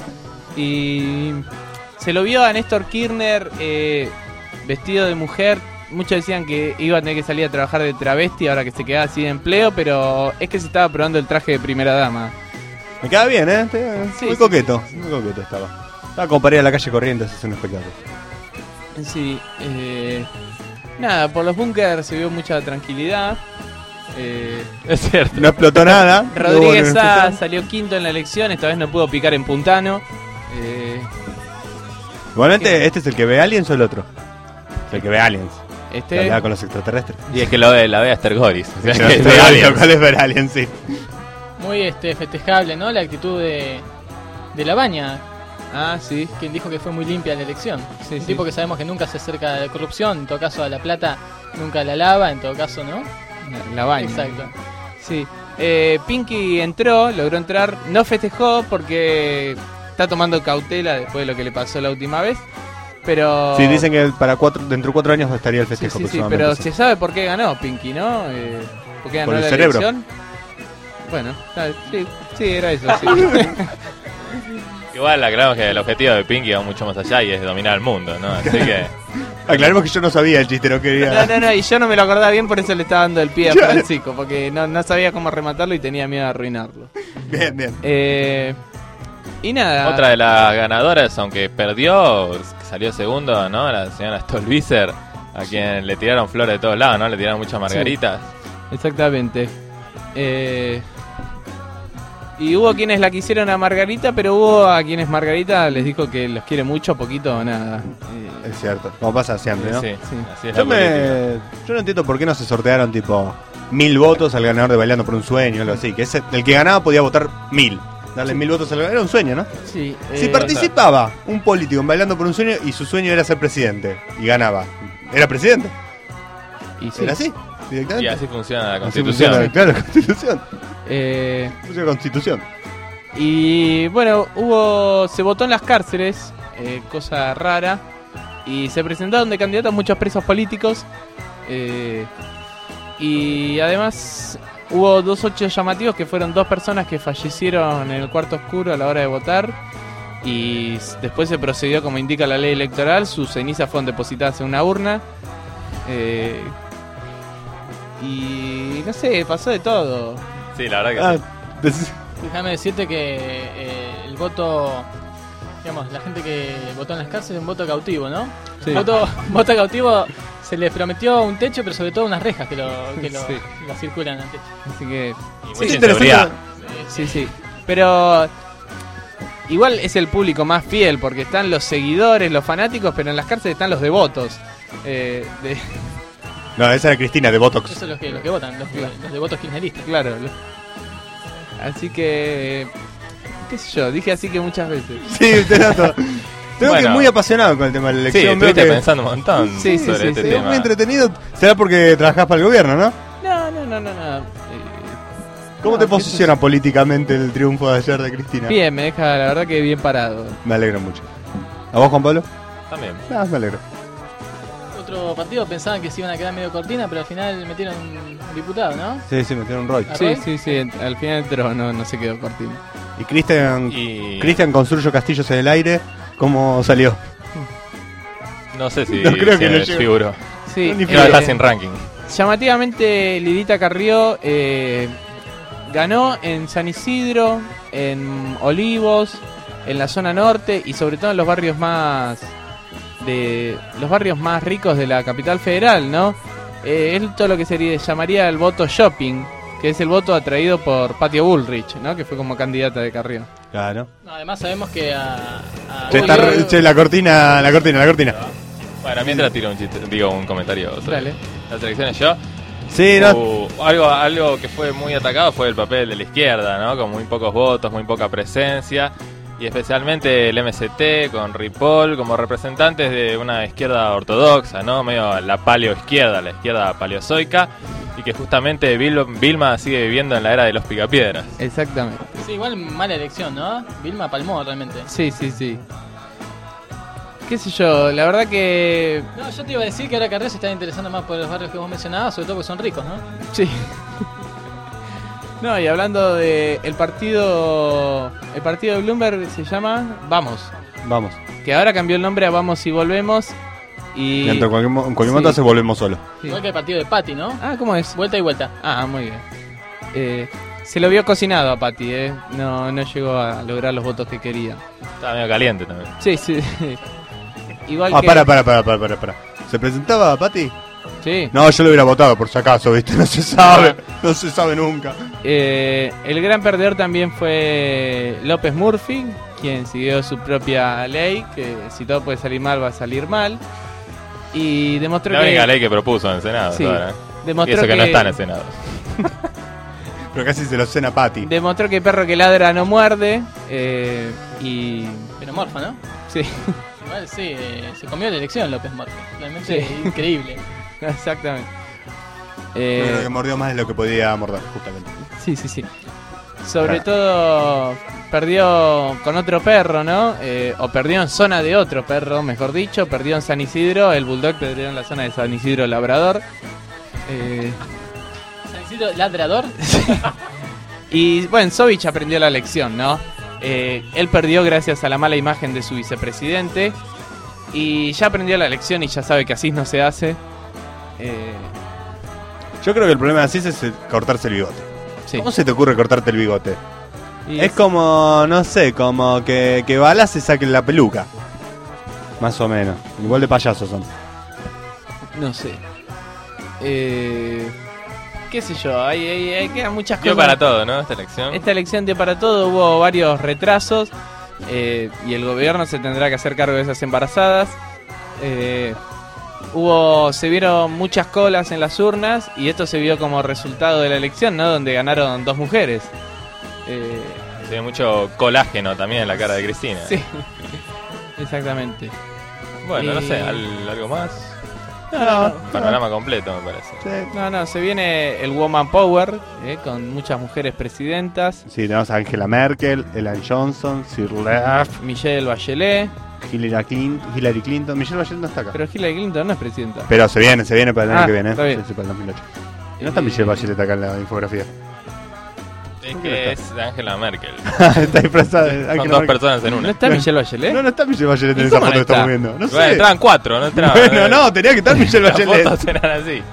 Y se lo vio a Néstor Kirchner eh, vestido de mujer. Muchos decían que iba a tener que salir a trabajar de travesti ahora que se quedaba sin empleo, pero es que se estaba probando el traje de primera dama. Me queda bien, ¿eh? Sí, muy sí, coqueto, muy coqueto estaba. Estaba como para ir a la calle Corrientes a hacer un espectáculo. Sí, eh, nada, por los búnkers se vio mucha tranquilidad. Eh, Es cierto. No explotó nada. Rodríguez No hubo Sá ningún- salió quinto en la elección, esta vez no pudo picar en Puntano. Eh, Igualmente, ¿este es el que ve aliens o el otro? Es el que ve aliens. este, Que hablaba con los extraterrestres. Y es que lo ve, la ve Aster Goris. O sea, Sí, que sí, ve aliens. ¿Cuál es ver aliens? Sí. Muy este, festejable, ¿no? La actitud de, de La Baña, ah, sí, que dijo que fue muy limpia la elección. Sí, Un sí. tipo que sabemos que nunca se acerca a la corrupción, en todo caso a la plata nunca la lava, en todo caso, ¿no? la, la baña. Exacto. Sí. Eh, Pinky entró, logró entrar, no festejó porque está tomando cautela después de lo que le pasó la última vez. Pero. Sí, dicen que para cuatro, dentro de cuatro años estaría el Sí, festejo sí, sí, aproximadamente. pero sí. se sabe por qué ganó Pinky, ¿no? Eh, ¿Por qué ganó Por el la cerebro. elección? Bueno, ah, sí, sí, era eso. Sí. Igual aclaramos que el objetivo de Pinky va mucho más allá y es dominar el mundo, ¿no? Así que. Aclaremos que yo no sabía el chiste, no quería. No, no, no, y yo no me lo acordaba bien, por eso le estaba dando el pie a Claro. Francisco, porque no, no sabía cómo rematarlo y tenía miedo de arruinarlo. Bien, bien. Eh, y nada. Otra de las ganadoras, aunque perdió, salió segundo, ¿no? La señora Stolbizer, a quien le tiraron flores de todos lados, ¿no? Le tiraron muchas margaritas. Exactamente. Eh, y hubo quienes la quisieron a Margarita, pero hubo a quienes Margarita les dijo que los quiere mucho, poquito o nada. Eh, Es cierto, como pasa siempre, ¿no? Sí, Sí. así es Yo, la política. me... yo no entiendo por qué no se sortearon tipo mil votos al ganador de Bailando por un Sueño o algo así. Que ese, el que ganaba podía votar mil. Darle mil votos al ganador era un sueño, ¿no? sí, Si eh, participaba un político en Bailando por un Sueño y su sueño era ser presidente y ganaba, ¿era presidente? y sí. ¿Era así? Directamente. Y así funciona la Así constitución. funciona, claro, constitución. Eh, Funciona constitución. y bueno, hubo se votó en las cárceles, eh, cosa rara, y se presentaron de candidatos muchos presos políticos. eh, y además hubo dos hechos llamativos que fueron dos personas que fallecieron en el cuarto oscuro a la hora de votar. Y s- después se procedió como indica la ley electoral, sus cenizas fueron depositadas en una urna. eh, y no sé, pasó de todo. Sí, la verdad que Ah, sí. des- Déjame decirte que eh, el voto, digamos, la gente que votó en las cárceles es un voto cautivo, ¿no? Sí. Voto, voto cautivo, se les prometió un techo, pero sobre todo unas rejas que lo, que lo, Sí. lo circulan al techo. Así que Y Sí, mucha interesante. inseguridad. sí, sí. Pero igual es el público más fiel porque están los seguidores, los fanáticos, pero en las cárceles están los devotos. Eh, de, No, esa era Cristina de Botox. Esos son los que, los que votan, los, que- los de votos kirchneristas. claro. lo- así que qué sé yo, dije así que muchas veces. Sí, te noto. Tengo que Bueno. muy apasionado con el tema de la Sí, elección. veo estuviste que- pensando un montón Sí, sí, sobre sí, este sí, tema. muy entretenido. Será porque trabajás para el gobierno, ¿no? No, no, no, no, no. Eh, ¿Cómo no, te qué posiciona políticamente el triunfo de ayer de Cristina? Bien, me deja la verdad que bien parado. Me alegro mucho. ¿A vos, Juan Pablo? También. Ah, me alegro. Otro partido pensaban que se iban a quedar medio cortina, pero al final metieron un diputado, ¿no? Sí, sí, metieron un Roy. ¿A Sí, Roy? sí, sí, en- al final entró, no, no se quedó cortino. Y Cristian Y Cristian construyó castillos en el aire. ¿Cómo salió? no sé si, No creo si que me lo lleve. figuró. Sí, Ni Creo que eh, está sin ranking. llamativamente Lidita Carrió eh, ganó en San Isidro, en Olivos, en la zona norte y sobre todo en los barrios más de los barrios más ricos de la capital federal, ¿no? Eh, es todo lo que se llamaría el voto shopping, que es el voto atraído por Patio Bullrich, ¿no? Que fue como candidata de Carrió. Claro. No, además sabemos que a... a Che, está re- che, la cortina, la cortina, la cortina. Bueno, mientras tiro un chiste, digo un comentario sobre Dale. las elecciones yo. Sí, no. Uh, algo, algo que fue muy atacado fue el papel de la izquierda, ¿no? Con muy pocos votos, muy poca presencia. Y especialmente el M C T con Ripoll como representantes de una izquierda ortodoxa, ¿no? Medio la paleoizquierda, la izquierda paleozoica. Y que justamente Vil- Vilma sigue viviendo en la era de los picapiedras. Exactamente. Sí, igual mala elección, ¿no? Vilma palmó realmente. Sí, sí, sí. Qué sé yo, la verdad que No, yo te iba a decir que ahora Carrió se está interesando más por los barrios que vos mencionabas, sobre todo porque son ricos, ¿no? sí. No, y hablando de el partido el partido de Bloomberg se llama Vamos, Vamos. que ahora cambió el nombre a Vamos y Volvemos y Dentro de cualquier, mo- en cualquier Sí. momento se volvemos solos. sí. Igual que el partido de Patti, ¿no? Ah, ¿cómo es? Vuelta y vuelta. Ah, muy bien. Eh, Se lo vio cocinado a Patti, ¿eh? No, no llegó a lograr los votos que quería. Estaba medio caliente también. Sí, sí. Igual Ah, que... para, para, para, para, para, para. ¿Se presentaba Patti? Sí. No, yo lo hubiera votado por si acaso, ¿viste? No se sabe, no se sabe nunca. Eh, el gran perdedor también fue López Murphy, quien siguió su propia ley, que si todo puede salir mal, va a salir mal. Y demostró La que... única ley que propuso en el Senado. Sí, ahora, ¿eh? demostró Y eso que, que- no está en el Senado. Pero casi se lo cena Patti. Demostró que perro que ladra no muerde. Eh, y... Pero morfa, ¿no? Sí, Igual sí, eh, se comió la elección López Murphy. Realmente Sí. increíble. exactamente. Yo creo Eh, que mordió más de lo que podía morder, justamente. sí, sí, sí. Sobre Ah. todo perdió con otro perro, ¿no? Eh, o perdió en zona de otro perro, mejor dicho. Perdió en San Isidro. El Bulldog perdió en la zona de San Isidro Labrador. Eh, San Isidro Ladrador. y bueno, Sovich aprendió la lección, ¿no? Eh, él perdió gracias a la mala imagen de su vicepresidente. Y ya aprendió la lección y ya sabe que así no se hace. Eh, Yo creo que el problema de Asís es el- cortarse el bigote. sí. ¿Cómo se te ocurre cortarte el bigote? Y Es como, no sé, como que, que Bala se saque la peluca. Más o menos. Igual de payasos son. No sé. Eh, qué sé yo, hay, hay, hay- quedan muchas Dio cosas. para todo, ¿no? Esta elección. Esta elección dio para todo, hubo varios retrasos eh, y el gobierno se tendrá que hacer cargo de esas embarazadas. Eh, hubo, se vieron muchas colas en las urnas y esto se vio como resultado de la elección, ¿no? Donde ganaron dos mujeres. Eh, Se ve mucho colágeno también en la cara de Cristina. sí, exactamente. Bueno, no Y- sé, ¿al- ¿algo más? No, Panorama completo, me parece. Sí. no, no, se viene el Woman Power eh, con muchas mujeres presidentas. Sí, tenemos a Angela Merkel, Ellen Johnson, Sir Leff, Michelle Bachelet, Hillary Clinton, Hillary Clinton. Michelle Bachelet no está acá. pero Hillary Clinton no es presidenta. Pero se viene, se viene para el año Ah, que viene. está bien. Sí, sí, para el dos mil ocho. Y no está Michelle Bachelet acá en la infografía. Es ¿Por qué que no es de Angela Merkel. está disfrazada de Son Angela dos Merkel. personas en ¿No una. está Michelle Bachelet? No, no está Michelle Bachelet en ¿Y esa cómo foto no que estamos está? viendo. No Bueno, sé. entraban cuatro, no entraban. Bueno, no, tenía que estar Michelle Las Bachelet. fotos eran así.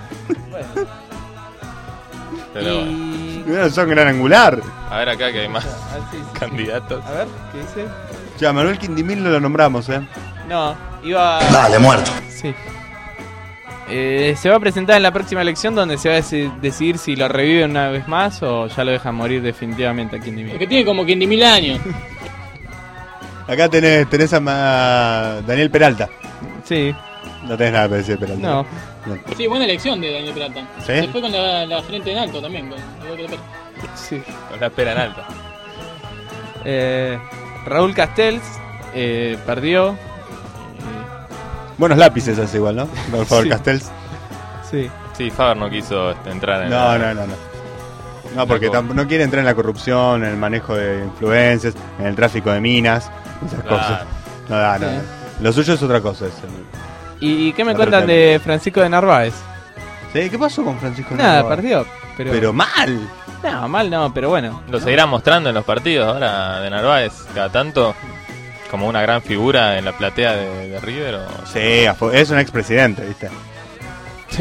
Pero bueno. Y... Mira, son gran angular. A ver acá que hay más Ah, sí, sí. candidatos. A ver, ¿qué dice? Ya, Manuel Quindimil no lo nombramos, ¿eh? No, iba... Dale, muerto. Sí. Eh, se va a presentar en la próxima elección donde se va a deci- decidir si lo reviven una vez más o ya lo dejan morir definitivamente aquí en Dimil. Porque tiene como quince mil años. Acá tenés, tenés a Ma- Daniel Peralta. Sí, No tenés nada para decir de Peralta. no. Sí, buena elección de Daniel Peralta. ¿Sí? Se fue con la, la frente en alto también. Con, igual que López. Sí. Con la espera en alta. Eh, Raúl Castells eh, perdió. Eh, Buenos lápices hace igual, ¿no? Por favor, Sí. Castells. sí. Sí, Faber no quiso este, entrar en No, la- no, no, no. No, porque Loco. tam- no quiere entrar en la corrupción, en el manejo de influencias, en el tráfico de minas, esas Claro. cosas. No da, no. Sí. da. Lo suyo es otra cosa. Es el- ¿Y qué me La cuentan verdad. de Francisco de Narváez? ¿Sí? ¿Qué pasó con Francisco Nada, Narváez? perdió. Pero, Pero mal. no, mal no, pero bueno. Lo seguirán mostrando en los partidos ahora de Narváez cada tanto como una gran figura en la platea de, de River. O... Sí, a fu- es un expresidente, ¿viste? Sí.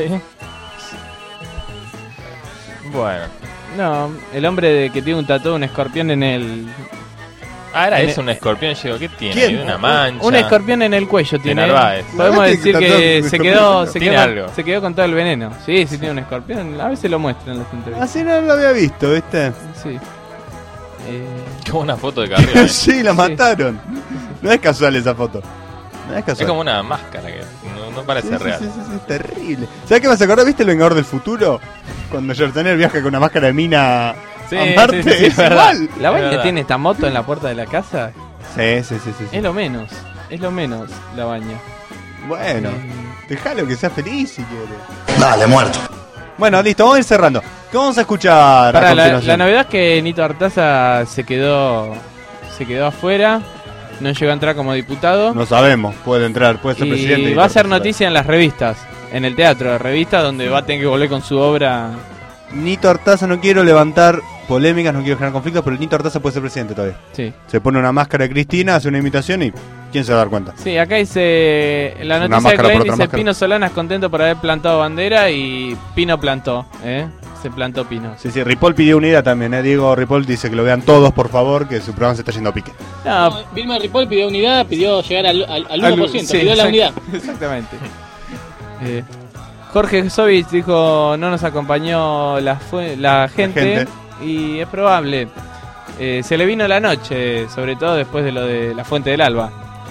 Bueno. No, el hombre de que tiene un tatuado, un escorpión en el... Ah, era En eso el- un escorpión. Yo digo, ¿qué tiene? ¿Quién? Hay una mancha. Un escorpión en el cuello tiene. Narváez. Podemos Narváez decir tiene tatuado que un se escorpión quedó, en el se, Tiene quedó, algo. se quedó con todo el veneno. Sí, sí tiene un escorpión. A veces lo muestran en las entrevistas. Así no lo había visto, ¿viste? Sí. Eh, Como una foto de Carrión. ¿eh? sí, la mataron. No es casual esa foto. No es Es casual. como una máscara que no, no parece Sí, sí, real. Sí, sí, sí, es terrible. ¿Sabes qué me hace acordar? ¿Viste El Vengador del Futuro? Cuando Schwarzenegger viaja con una máscara de mina Sí, a Marte. sí, sí, sí, es verdad. igual. la Es vaina verdad. tiene esta moto en la puerta de la casa. Sí, sí, sí, sí, sí. Es lo menos. Es lo menos la baña. Bueno, Eh, déjalo que sea feliz si quiere. Dale, muerto. Bueno, listo, vamos a ir cerrando. ¿Qué vamos a escuchar a Pará, la, continuación? la novedad es que Nito Artaza se quedó se quedó afuera. No llegó a entrar como diputado. No sabemos, puede entrar, puede ser presidente. Y va a ser noticia en las revistas. En el teatro de revistas donde va a tener que volver con su obra. Nito Artaza, no quiero levantar polémicas, no quiero generar conflictos, pero el Nito Artaza puede ser presidente todavía. Sí. Se pone una máscara de Cristina, hace una imitación y ¿quién se va a dar cuenta? Sí, acá dice. La Una noticia de máscara por Clarín otra dice: máscara. Pino Solanas contento por haber plantado bandera y Pino plantó. ¿eh? se plantó Pino. Sí, sí, Ripoll pidió unidad también, ¿eh? Diego Ripoll dice que lo vean todos, por favor, que su programa se está yendo a pique. No, No, Vilma Ripoll pidió unidad, pidió llegar al, al, al al- uno por ciento, sí, pidió la exact- unidad. Exactamente. Eh, Jorge Sovich dijo, no nos acompañó la, fu- la, gente, gente. y es probable. Eh, se le vino la noche, sobre todo después de lo de la Fuente del Alba.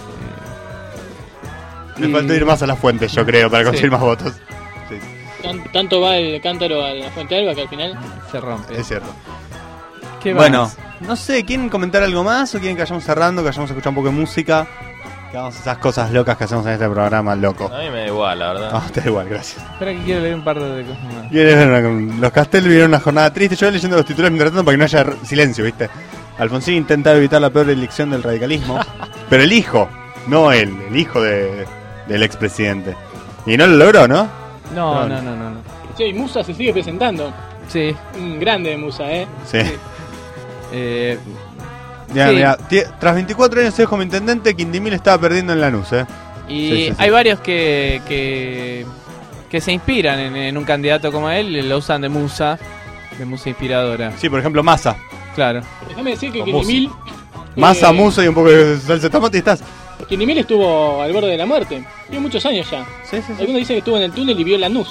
Eh, Le y- faltó ir más a las fuentes, yo creo, para Sí. conseguir más votos. Sí, Tan- tanto va el cántaro a la Fuente Alba que al final... Se rompe. es cierto. ¿Qué Bueno, más? no sé, ¿quieren comentar algo más o quieren que vayamos cerrando, que vayamos a escuchar un poco de música? Que hagamos esas cosas locas que hacemos en este programa loco. A mí me da igual, la verdad. No, te da igual, gracias. Espera que quiero leer un par de cosas más. ¿Quieres ver una- Los Castel vivieron una jornada triste. Yo voy leyendo los titulares mientras tanto para que no haya r- silencio, ¿viste? Alfonsín intenta evitar la peor elección del radicalismo. Pero el hijo, no él, el hijo de, del expresidente. Y no lo logró, ¿no? No, No. no, no, no, no. Che, y Musa se sigue presentando. Sí. Un grande de Musa, ¿eh? Sí. Eh, Mirá, Sí. mirá, tie- tras veinticuatro años de como intendente, Quindimil estaba perdiendo en Lanús, ¿eh? y Sí, sí, sí. hay varios que, que que se inspiran en, en un candidato como él y lo usan de musa, de musa inspiradora. Sí, por ejemplo, Massa. Claro. Déjame decir que O Quindimil... Massa, eh, Musa y un poco de salsa de tomate y estás. Quindimil estuvo al borde de la muerte. Tiene muchos años ya. Sí, sí, sí. Algunos dicen que estuvo en el túnel y vio Lanús.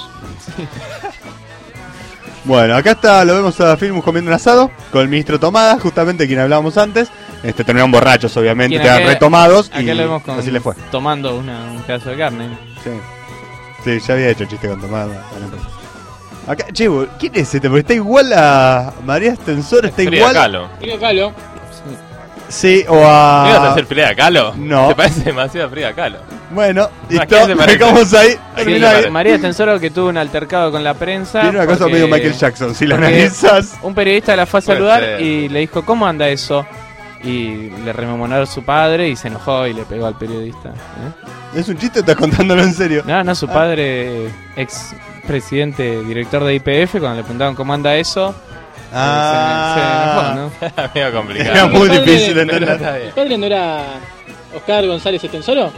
Bueno, acá está, lo vemos a Filmus comiendo un asado con el ministro Tomada, justamente quien hablábamos antes. Este, terminaron borrachos, obviamente, Quien estaban acá- retomados Acá y lo vemos con, así le fue. tomando una- un pedazo de carne. Sí. Sí, ya había hecho chiste con Tomada. Acá, che, bol- ¿quién es este? Porque está igual a María Estensor, está Frida igual. Kahlo. Frida Kahlo. Sí, o ¿Qué vas a a. hacer Frida Kahlo? No. ¿Te parece demasiado Frida Kahlo? Bueno, quién listo, se parece? dejamos ahí. ¿A quién terminó se ahí. parece? María Tensoro que tuvo un altercado con la prensa. Tiene una cosa porque- medio Michael Jackson, si lo porque analizas. Un periodista la fue a Puede saludar ser. y le dijo, ¿cómo anda eso? Y le rememoraron su padre y se enojó y le pegó al periodista. ¿eh? ¿Es un chiste o estás contándolo en serio? No, no, su padre, ex presidente, director de I P F, cuando le preguntaban cómo anda eso, Ah, se, se enojó, ¿no? Era medio complicado. Era muy ¿El padre difícil de- de Pero entender. está ¿El bien. padre no era Oscar González Estensoro?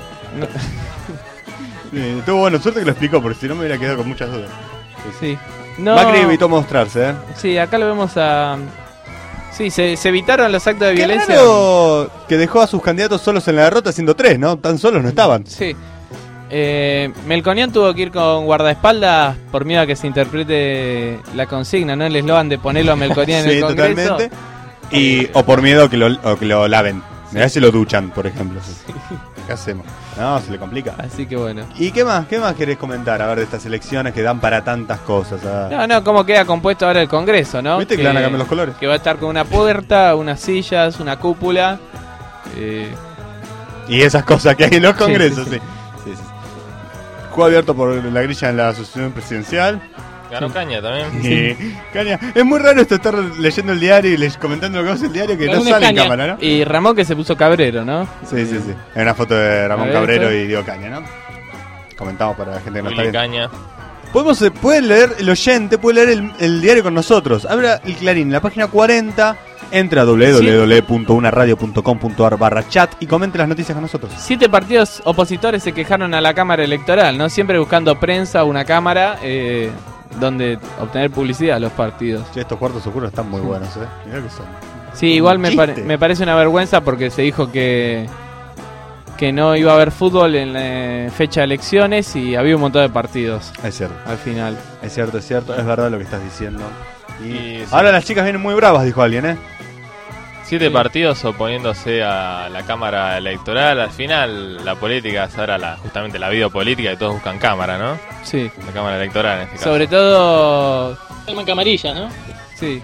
Sí, estuvo bueno, suerte que lo explicó, porque si no me hubiera quedado con muchas dudas. Sí. No, Macri evitó mostrarse, ¿eh? sí, acá lo vemos a... Sí, se, se evitaron los actos de Qué violencia. raro que dejó a sus candidatos solos en la derrota siendo tres, ¿no? Tan solos no estaban. Sí. Eh, Melconian tuvo que ir con guardaespaldas por miedo a que se interprete la consigna, ¿no? El eslogan de ponerlo a Melconian en Sí, el Congreso. totalmente. Y, o por miedo que lo, o que lo laven. Mirá si lo duchan, por ejemplo. ¿Qué hacemos? No, se le complica. Así que bueno. ¿Y qué más? ¿Qué más querés comentar? A ver, de estas elecciones que dan para tantas cosas. ah? No, no, cómo queda compuesto ahora el Congreso, ¿no? ¿Viste que le van a cambiar los colores? Que va a estar con una puerta, unas sillas, una cúpula. Eh, Y esas cosas que hay en los Sí, congresos, sí, sí. sí. Sí, sí, sí. Juego abierto por la grilla en la asociación presidencial. Ganó Caña también. Y, Caña, es muy raro esto estar leyendo el diario y les- comentando lo que hace el diario que Ganó no una sale en Caña. cámara, ¿no? y Ramón que se puso cabrero, ¿no? Sí, sí, sí. Hay una foto de Ramón A ver, Cabrero esto. y Diego Caña, ¿no? Comentamos para la gente que no está Willy viendo. Caña. Podemos, eh, puede leer, el oyente puede leer el, el diario con nosotros. Abra el Clarín, la página cuarenta, entra a doble u doble u doble u punto una radio punto com punto ar barra chat y comente las noticias con nosotros. Siete partidos opositores se quejaron a la Cámara Electoral, ¿no? Siempre buscando prensa, una cámara eh, donde obtener publicidad a los partidos. Che, estos cuartos oscuros están muy buenos, ¿eh? Mirá que son. Sí, igual me, Chiste. pare- me parece una vergüenza porque se dijo que que no iba a haber fútbol en la fecha de elecciones y había un montón de partidos Es cierto, al final. es cierto, es cierto, es verdad lo que estás diciendo. Y Y sí. ahora las chicas vienen muy bravas, dijo alguien, ¿eh? Siete Sí. partidos oponiéndose a la Cámara Electoral. Al final, la política es ahora la, justamente la biopolítica y todos buscan cámara, ¿no? Sí. La Cámara Electoral en este caso. Sobre todo, Arman camarillas, ¿no? sí.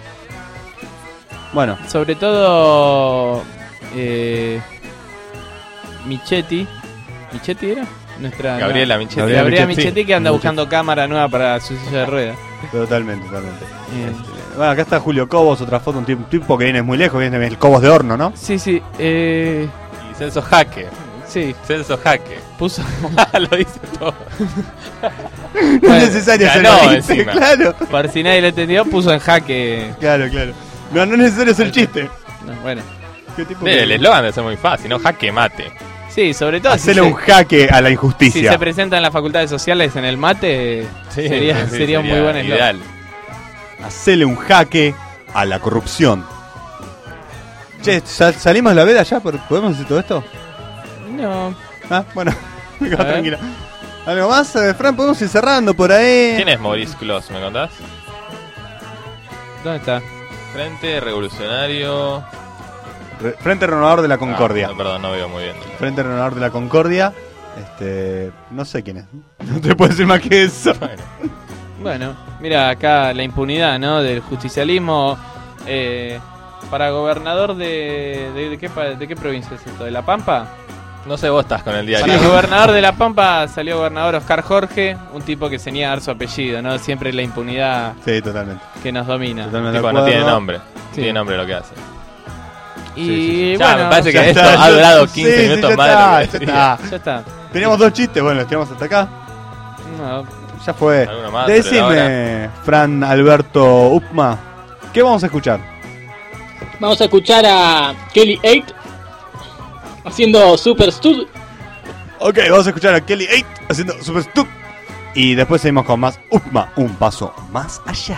Bueno, Sobre todo eh, Michetti. ¿Michetti era? Nuestra Gabriela Michetti. Gabriela, Gabriela Michetti, Michetti, que anda Michetti. buscando cámara nueva para su silla de ruedas. totalmente, totalmente. Eh, Bueno, acá está Julio Cobos, otra foto, un tipo, tipo que viene muy lejos, viene el Cobos de horno, ¿no? sí, sí. Eh, Y Celso Jaque. sí, Celso Jaque. puso. Lo dice todo. No es necesario hacer ganó el chiste, encima. claro. Por si nadie lo entendió, puso en jaque. Claro, claro. No, no es necesario hacer el chiste. No, bueno. ¿Qué tipo El de- eslogan debe ser muy fácil, ¿no? Jaque mate. Sí, sobre todo si Hacerle se, un jaque a la si injusticia. se presenta en las facultades sociales en el mate, Sí, sería, sí, sería un muy buen eslogan. ideal. Hacele un jaque a la corrupción. Che, ¿sal- ¿salimos de la veda ya? ¿Podemos decir todo esto? No. Ah, bueno, me quedo A ver. tranquilo. ¿Algo más, eh, Fran? Podemos ir cerrando por ahí. ¿Quién es Maurice Clos? ¿Me contás? ¿Dónde está? Frente Revolucionario. Re- Frente Renovador de la Concordia. Ah, no, perdón, no veo muy bien. Frente Renovador de la Concordia. Este. No sé quién es. No te puedo decir más que eso. Bueno, Bueno, mira acá la impunidad, ¿no? Del justicialismo. Eh, para gobernador de, de, de qué, pa- ¿de qué provincia es esto? ¿De La Pampa? no sé, vos estás con el diario. Para gobernador de La Pampa salió gobernador Oscar Jorge, un tipo que se niega a dar su apellido, ¿no? Siempre la impunidad Sí, totalmente. que nos domina. Totalmente Tipo, de no acuerdo. tiene nombre. Sí. Tiene nombre lo que hace. Y Sí, sí, Ya, bueno, me parece Ya que esto está, ha ya- durado sí, quince sí, minutos ya más está, de lo que ya debería. está. ya está. Teníamos dos chistes, bueno, los tiramos hasta acá. No, Ya fue. Alguno más, pero Decime, Fran Alberto Upma, ¿qué vamos a escuchar? Vamos a escuchar a Kelly Eight haciendo Super Stud. Ok, vamos a escuchar a Kelly Eight haciendo Super Stup. Y después seguimos con más Upma, un paso más allá.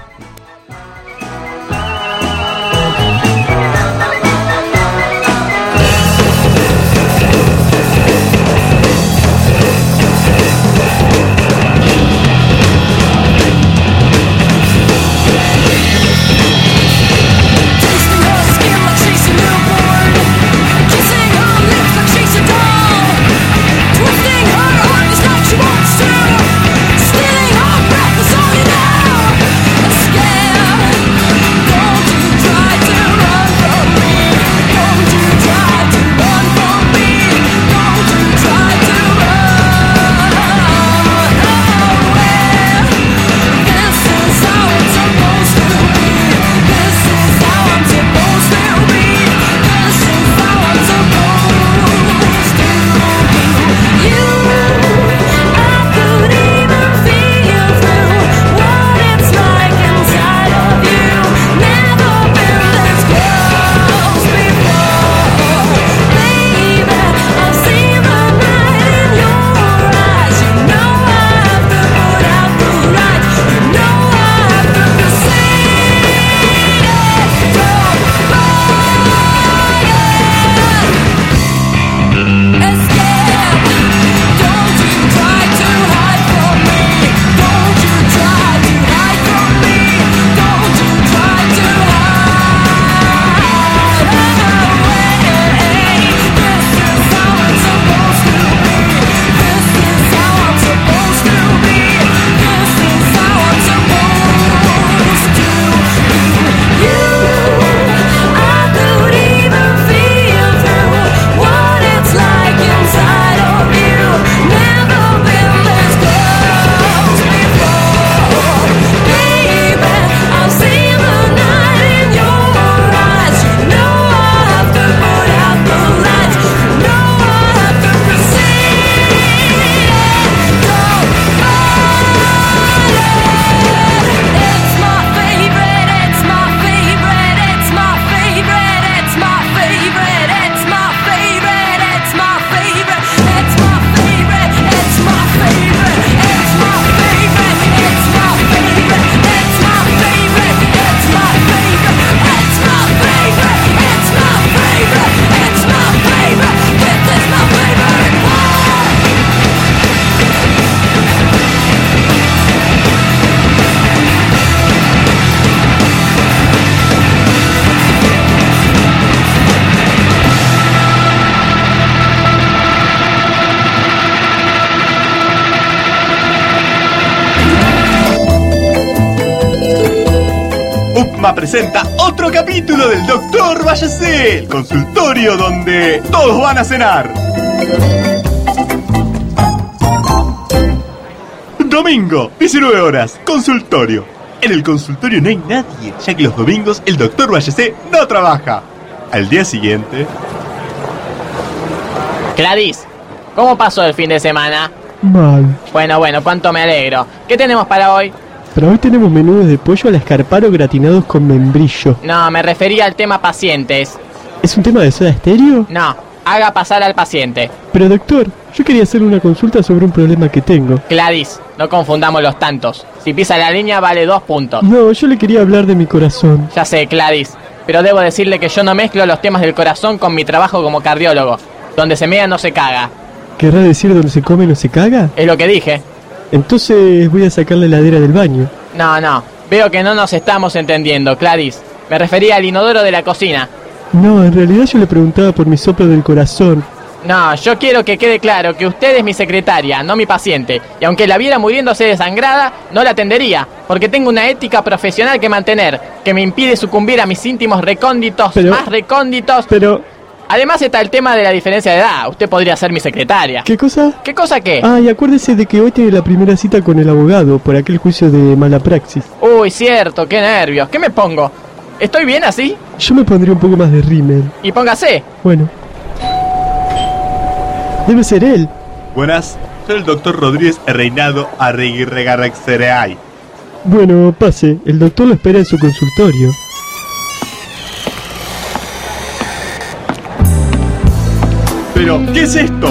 Upma presenta otro capítulo del Doctor Váyase, el consultorio donde todos van a cenar. Domingo, diecinueve horas, consultorio. En el consultorio no hay nadie, ya que los domingos el Doctor Váyase no trabaja. Al día siguiente... Gladys, ¿cómo pasó el fin de semana? Mal. Bueno, bueno, cuánto me alegro. ¿Qué tenemos para hoy? Pero hoy tenemos menudos de pollo al escarparo gratinados con membrillo. No, me refería al tema pacientes. ¿Es un tema de Soda Stereo? No, haga pasar al paciente. Pero doctor, yo quería hacerle una consulta sobre un problema que tengo. Gladys, no confundamos los tantos. Si pisa la línea vale dos puntos. No, yo le quería hablar de mi corazón. Ya sé, Gladys, pero debo decirle que yo no mezclo los temas del corazón con mi trabajo como cardiólogo. Donde se mea no se caga. ¿Querrá decir donde se come no se caga? Es lo que dije. Entonces voy a sacar la heladera del baño. No, no, veo que no nos estamos entendiendo, Gladys. Me refería al inodoro de la cocina. No, en realidad yo le preguntaba por mi soplo del corazón. No, yo quiero que quede claro que usted es mi secretaria, no mi paciente. Y aunque la viera muriéndose desangrada, no la atendería. Porque tengo una ética profesional que mantener, que me impide sucumbir a mis íntimos recónditos, pero, más recónditos. Pero... Además está el tema de la diferencia de edad. Usted podría ser mi secretaria. ¿Qué cosa? ¿Qué cosa qué? Ah, y acuérdese de que hoy tiene la primera cita con el abogado por aquel juicio de mala praxis. Uy, cierto, qué nervios. ¿Qué me pongo? ¿Estoy bien así? Yo me pondría un poco más de rímel. Y póngase. Bueno. Debe ser él. Buenas, soy el doctor Rodríguez Reinado Arreguirregarrexereay. Bueno, pase. El doctor lo espera en su consultorio. Pero, ¿qué es esto?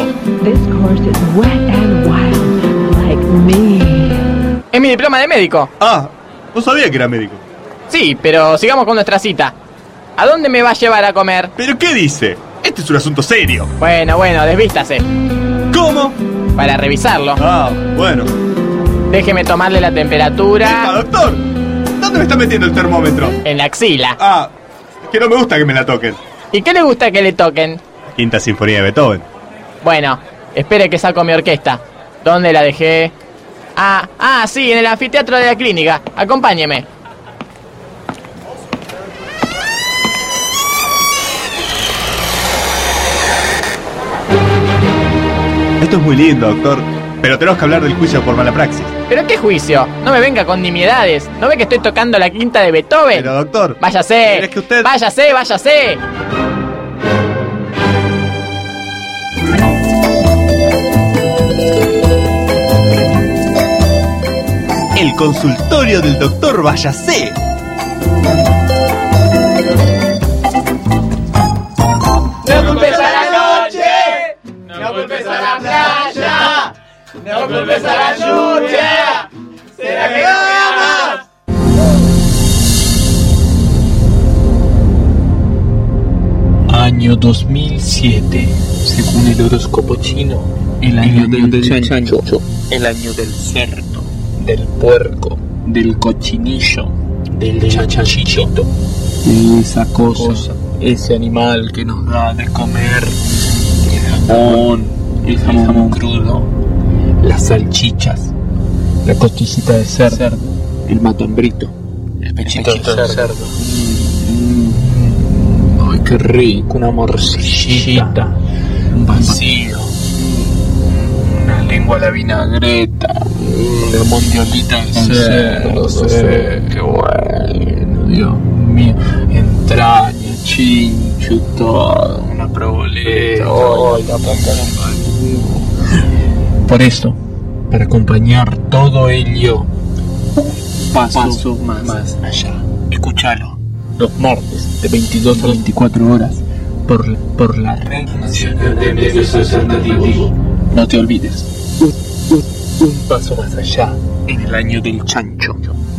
Es mi diploma de médico. Ah, no sabía que era médico. Sí, pero sigamos con nuestra cita. ¿A dónde me va a llevar a comer? ¿Pero qué dice? Este es un asunto serio. Bueno, bueno, desvístase. ¿Cómo? Para revisarlo. Ah, bueno. Déjeme tomarle la temperatura. ¡Epa, doctor! ¿Dónde me está metiendo el termómetro? En la axila. Ah, es que no me gusta que me la toquen. ¿Y qué le gusta que le toquen? Quinta Sinfonía de Beethoven. Bueno, espere que saco mi orquesta. ¿Dónde la dejé? Ah, ah, sí, en el anfiteatro de la clínica. Acompáñeme. Esto es muy lindo, doctor. Pero tenemos que hablar del juicio por mala praxis. ¿Pero qué juicio? No me venga con nimiedades. ¿No ve que estoy tocando la quinta de Beethoven? Pero, doctor... Váyase. ¿Es que usted... Váyase, váyase. El consultorio del doctor Váyase. No culpes a la noche, no culpes a la playa, no culpes a la lluvia. ¿Será que no me amas? Año dos mil siete, según el horóscopo chino, el año, el año del, del chancho, chancho, el año del cerdo, del puerco, del cochinillo, del, del chanchito, de esa cosa, cosa, ese animal que nos da de comer, el jamón, el jamón, el jamón crudo, las salchichas, la costillita de cerdo, cerdo, el matambrito, el pechito, el pechito de cerdo. De cerdo. Ay, qué rico, una morcillita, un vacío, una lengua a la vinagreta, una mondiolita de cerdo, cerdo, qué bueno, Dios mío, entraña, chinchu, todo, una proboleta, ay, la poca. Por eso, para acompañar todo ello, un paso, paso más, más allá, escúchalo. Los martes de veintidós a veinticuatro horas por, por la Red Nacional de Medios Alternativos. No te olvides, un, un, un paso más allá en el año del chancho.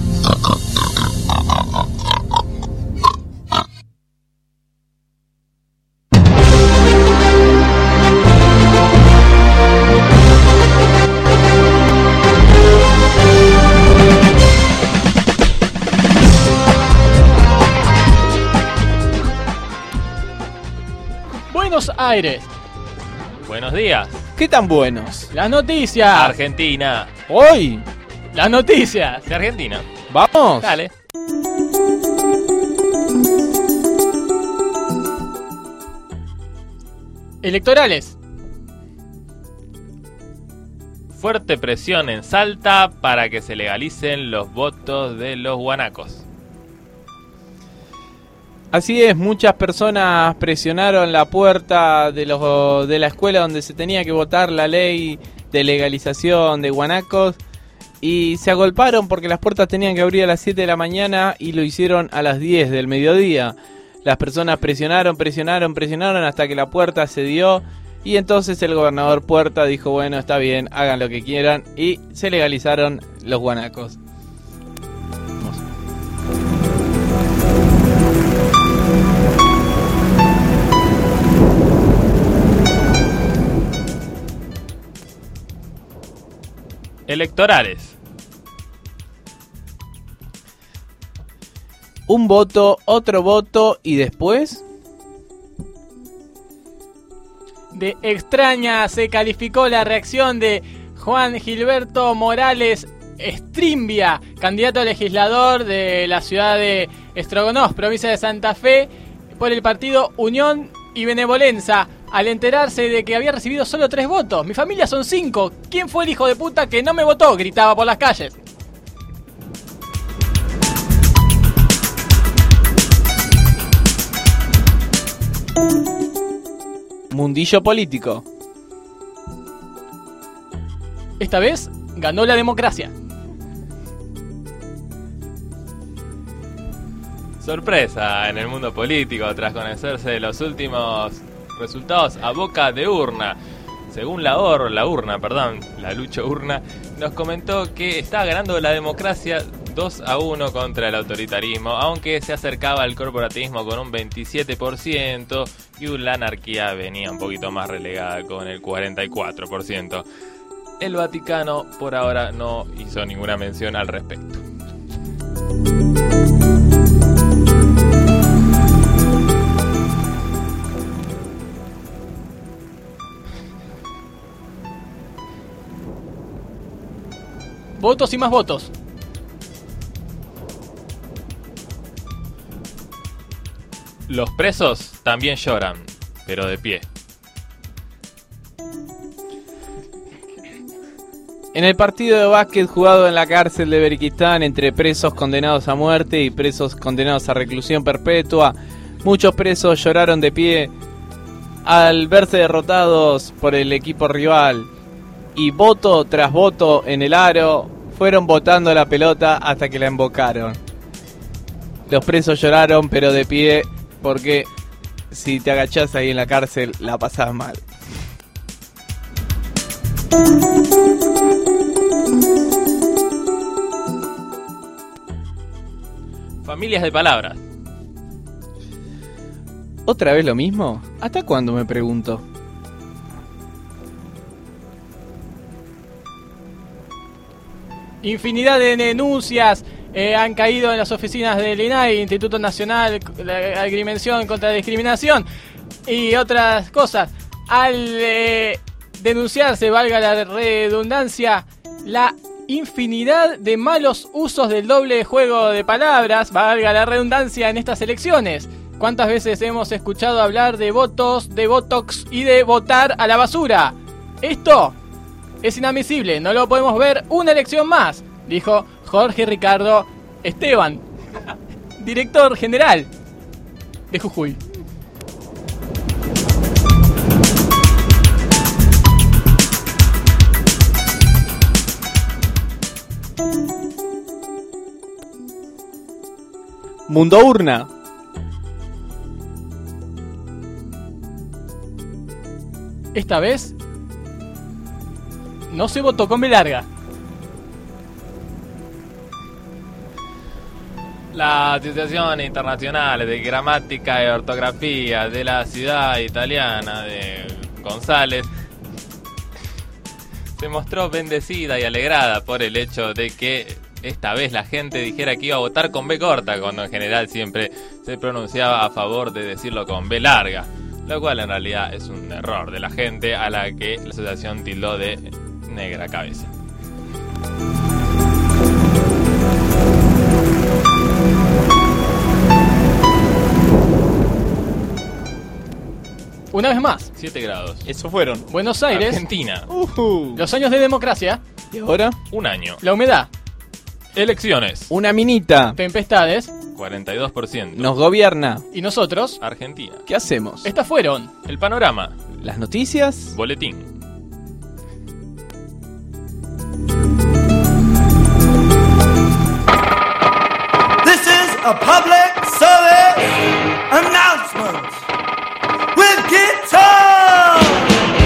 Buenos Aires. Buenos días. ¿Qué tan buenos? Las noticias. Argentina. Hoy. Las noticias. De Argentina. Vamos. Dale. Electorales. Fuerte presión en Salta para que se legalicen los votos de los guanacos. Así es, muchas personas presionaron la puerta de los de la escuela donde se tenía que votar la ley de legalización de guanacos y se agolparon porque las puertas tenían que abrir a las siete de la mañana y lo hicieron a las diez del mediodía. Las personas presionaron, presionaron, presionaron hasta que la puerta se dio Y entonces el gobernador Puerta dijo, bueno, está bien, hagan lo que quieran, y se legalizaron los guanacos. Electorales. Un voto, otro voto y después... De extraña se calificó la reacción de Juan Gilberto Morales Strimbia, candidato a legislador de la ciudad de Estrogonós, provincia de Santa Fe, por el partido Unión y Benevolencia, al enterarse de que había recibido solo tres votos. Mi familia son cinco. ¿Quién fue el hijo de puta que no me votó?, gritaba por las calles. Mundillo político. Esta vez ganó la democracia. Sorpresa en el mundo político tras conocerse los últimos resultados a boca de urna. Según la, or, la urna, perdón, la Lucho Urna, nos comentó que está ganando la democracia dos a uno contra el autoritarismo, aunque se acercaba al corporativismo con un veintisiete por ciento y la anarquía venía un poquito más relegada con el cuarenta y cuatro por ciento. El Vaticano por ahora no hizo ninguna mención al respecto. Votos y más votos. Los presos también lloran, pero de pie. En el partido de básquet jugado en la cárcel de Berequistán entre presos condenados a muerte y presos condenados a reclusión perpetua, muchos presos lloraron de pie al verse derrotados por el equipo rival. Y voto tras voto en el aro fueron botando la pelota hasta que la embocaron. Los presos lloraron, pero de pie, porque si te agachás ahí en la cárcel la pasás mal. Familias de palabras. ¿Otra vez lo mismo? ¿Hasta cuándo, me pregunto? Infinidad de denuncias eh, han caído en las oficinas del I N A I, Instituto Nacional de Agrimención contra la Discriminación y otras cosas. Al eh, denunciarse, valga la redundancia, la infinidad de malos usos del doble juego de palabras, valga la redundancia, en estas elecciones. ¿Cuántas veces hemos escuchado hablar de votos, de botox y de votar a la basura? Esto es inadmisible, no lo podemos ver una elección más, dijo Jorge Ricardo Esteban, director general de Jujuy. Mundo Urna. Esta vez no se votó con B larga. La Asociación Internacional de Gramática y Ortografía de la ciudad italiana de González se mostró bendecida y alegrada por el hecho de que esta vez la gente dijera que iba a votar con B corta, cuando en general siempre se pronunciaba a favor de decirlo con B larga, lo cual en realidad es un error de la gente a la que la asociación tildó de negra cabeza. Una vez más, siete grados. Eso fueron. Buenos Aires, Argentina. Uh-huh. Los años de democracia. ¿Y ahora? Un año. La humedad. Elecciones. Una minita. Tempestades. cuarenta y dos por ciento. Nos gobierna. Y nosotros. Argentina. ¿Qué hacemos? Estas fueron. El panorama. Las noticias. Boletín. This is a public service announcement with guitar.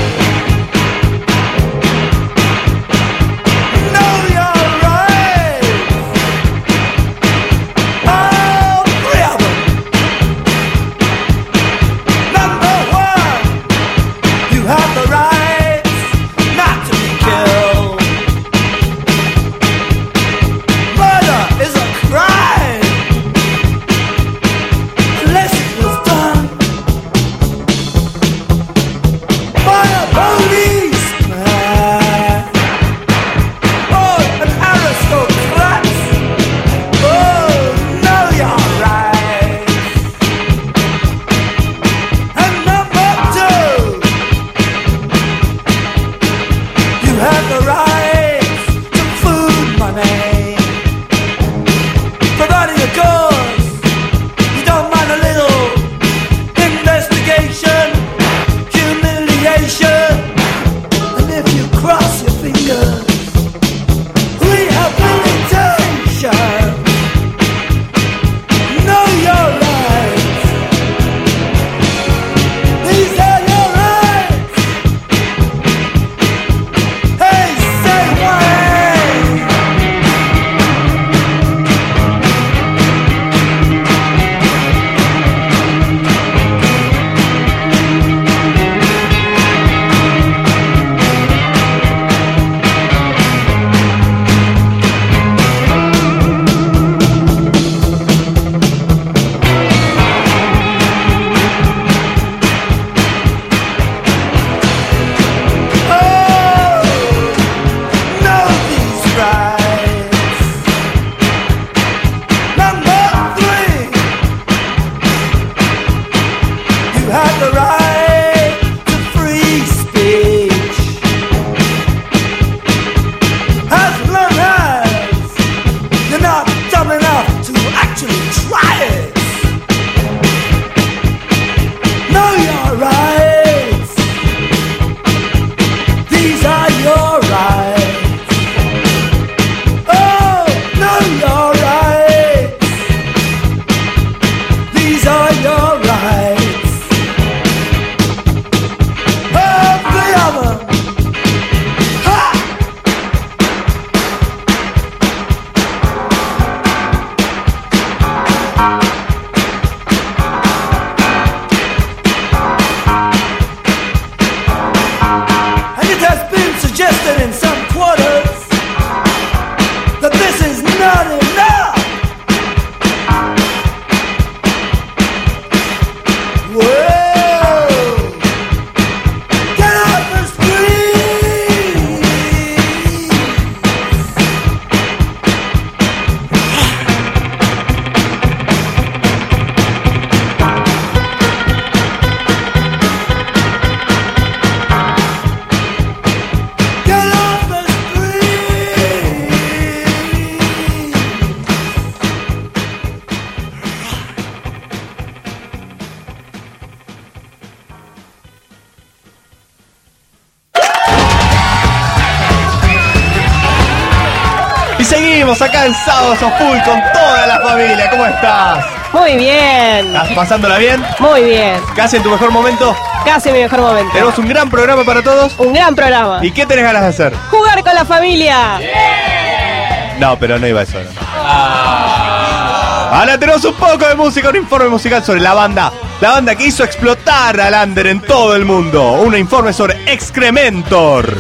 seguimos acá en Sábados a Full con toda la familia. ¿Cómo estás? Muy bien. ¿Estás pasándola bien? Muy bien. ¿Casi en tu mejor momento? Casi mi mejor momento. Tenemos un gran programa para todos. Un gran programa. ¿Y qué tenés ganas de hacer? Jugar con la familia. Yeah. No, pero no iba eso. No. Ah. Ahora tenemos un poco de música, un informe musical sobre la banda. La banda que hizo explotar al under en todo el mundo. Un informe sobre Excrementor.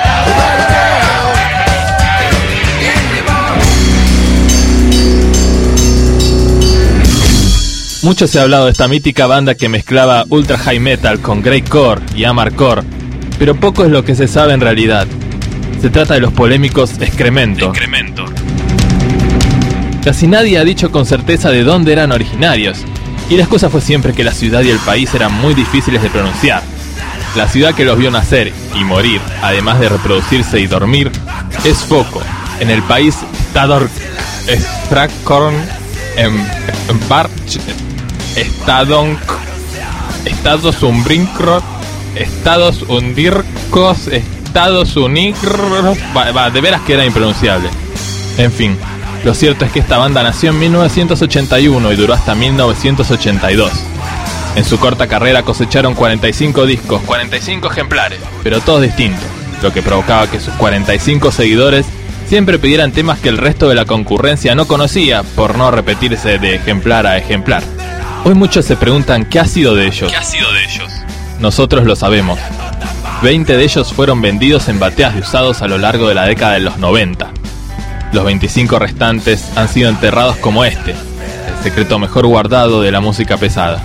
Mucho se ha hablado de esta mítica banda que mezclaba ultra high metal con greycore y amarcore, pero poco es lo que se sabe en realidad. Se trata de los polémicos Excrementor. Excrementor. Casi nadie ha dicho con certeza de dónde eran originarios, y la excusa fue siempre que la ciudad y el país eran muy difíciles de pronunciar. La ciudad que los vio nacer y morir, además de reproducirse y dormir, es Foco, en el país Stadork, Strakorn, en, en Barch, Stadonk, Estados Unbrincros, Estados Undircos, Estados Unigros, va, va, de veras que era impronunciable. En fin, lo cierto es que esta banda nació en mil novecientos ochenta y uno y duró hasta mil novecientos ochenta y dos. En su corta carrera cosecharon cuarenta y cinco discos, cuarenta y cinco ejemplares, pero todos distintos, lo que provocaba que sus cuarenta y cinco seguidores siempre pidieran temas que el resto de la concurrencia no conocía, por no repetirse de ejemplar a ejemplar. Hoy muchos se preguntan ¿qué ha sido de ellos? ¿Qué ha sido de ellos? Nosotros lo sabemos. veinte de ellos fueron vendidos en bateas de usados a lo largo de la década de los noventa. Los veinticinco restantes han sido enterrados como este, el secreto mejor guardado de la música pesada.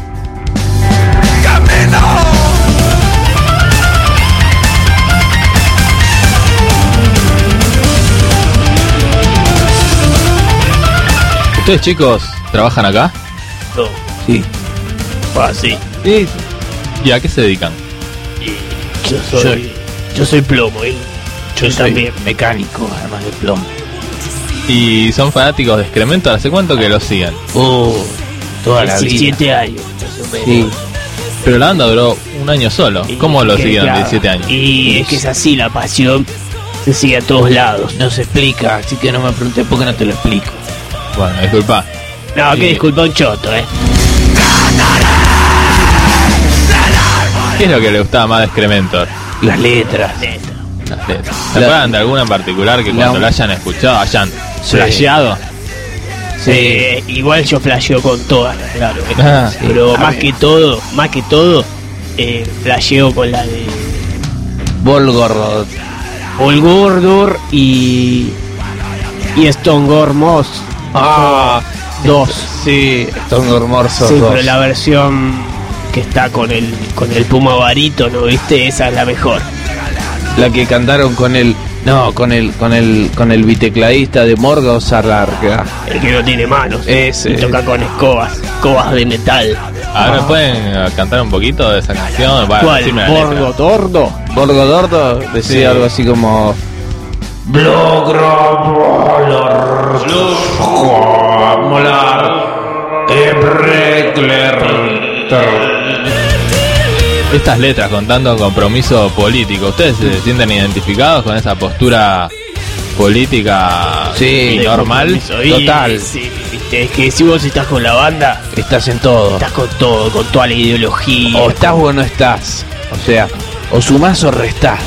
¿Ustedes chicos trabajan acá? No. Sí. Ah, sí. Sí. ¿Y a qué se dedican? Yo soy, yo soy plomo, ¿eh? Yo, Yo soy también. mecánico, además de plomo. ¿Y son fanáticos de Excrementor? ¿Hace cuánto que lo siguen? Oh, toda la vida. diecisiete años, más o menos. Sí. Pero la banda duró un año solo. ¿Cómo lo siguen a diecisiete años? Y es que es así, la pasión se sigue a todos lados. No se explica, así que no me pregunté por qué no te lo explico. Bueno, disculpa. No, Sí. que disculpa un choto, eh. ¿Qué es lo que le gustaba más de Excrementor? Las letras. Las letras. ¿Se acuerdan de alguna en particular que cuando La- la hayan escuchado hayan Sí. flasheado? Sí. Eh, igual yo flasheo con todas, claro. eh. Ah, sí. Pero A más ver. que todo, más que todo, eh, flasheo con la de Volgorod. Volgordur y y Stongor Moss. Ah, Dos. Sí, son hermosos Sí, dos. pero la versión que está con el con el Puma barítono, ¿viste? Esa es la mejor. La que cantaron con el. No, con el con el con el bitecladista de Morga Larga. El que no tiene manos. Ese. Y toca con escobas, escobas de metal. Ahora pueden eh, cantar un poquito de esa canción. Bueno, ¿Cuál? decirme la Borgo letra. Tordo. Borgo Dordo decía Sí. algo así como. Estas letras con tanto compromiso político, ¿ustedes se sienten identificados con esa postura política Sí, y normal? Y- Total. Sí, viste, es que si vos estás con la banda, Estás en todo. estás con todo, con toda la ideología. O estás o no estás. O sea, o sumás o restás.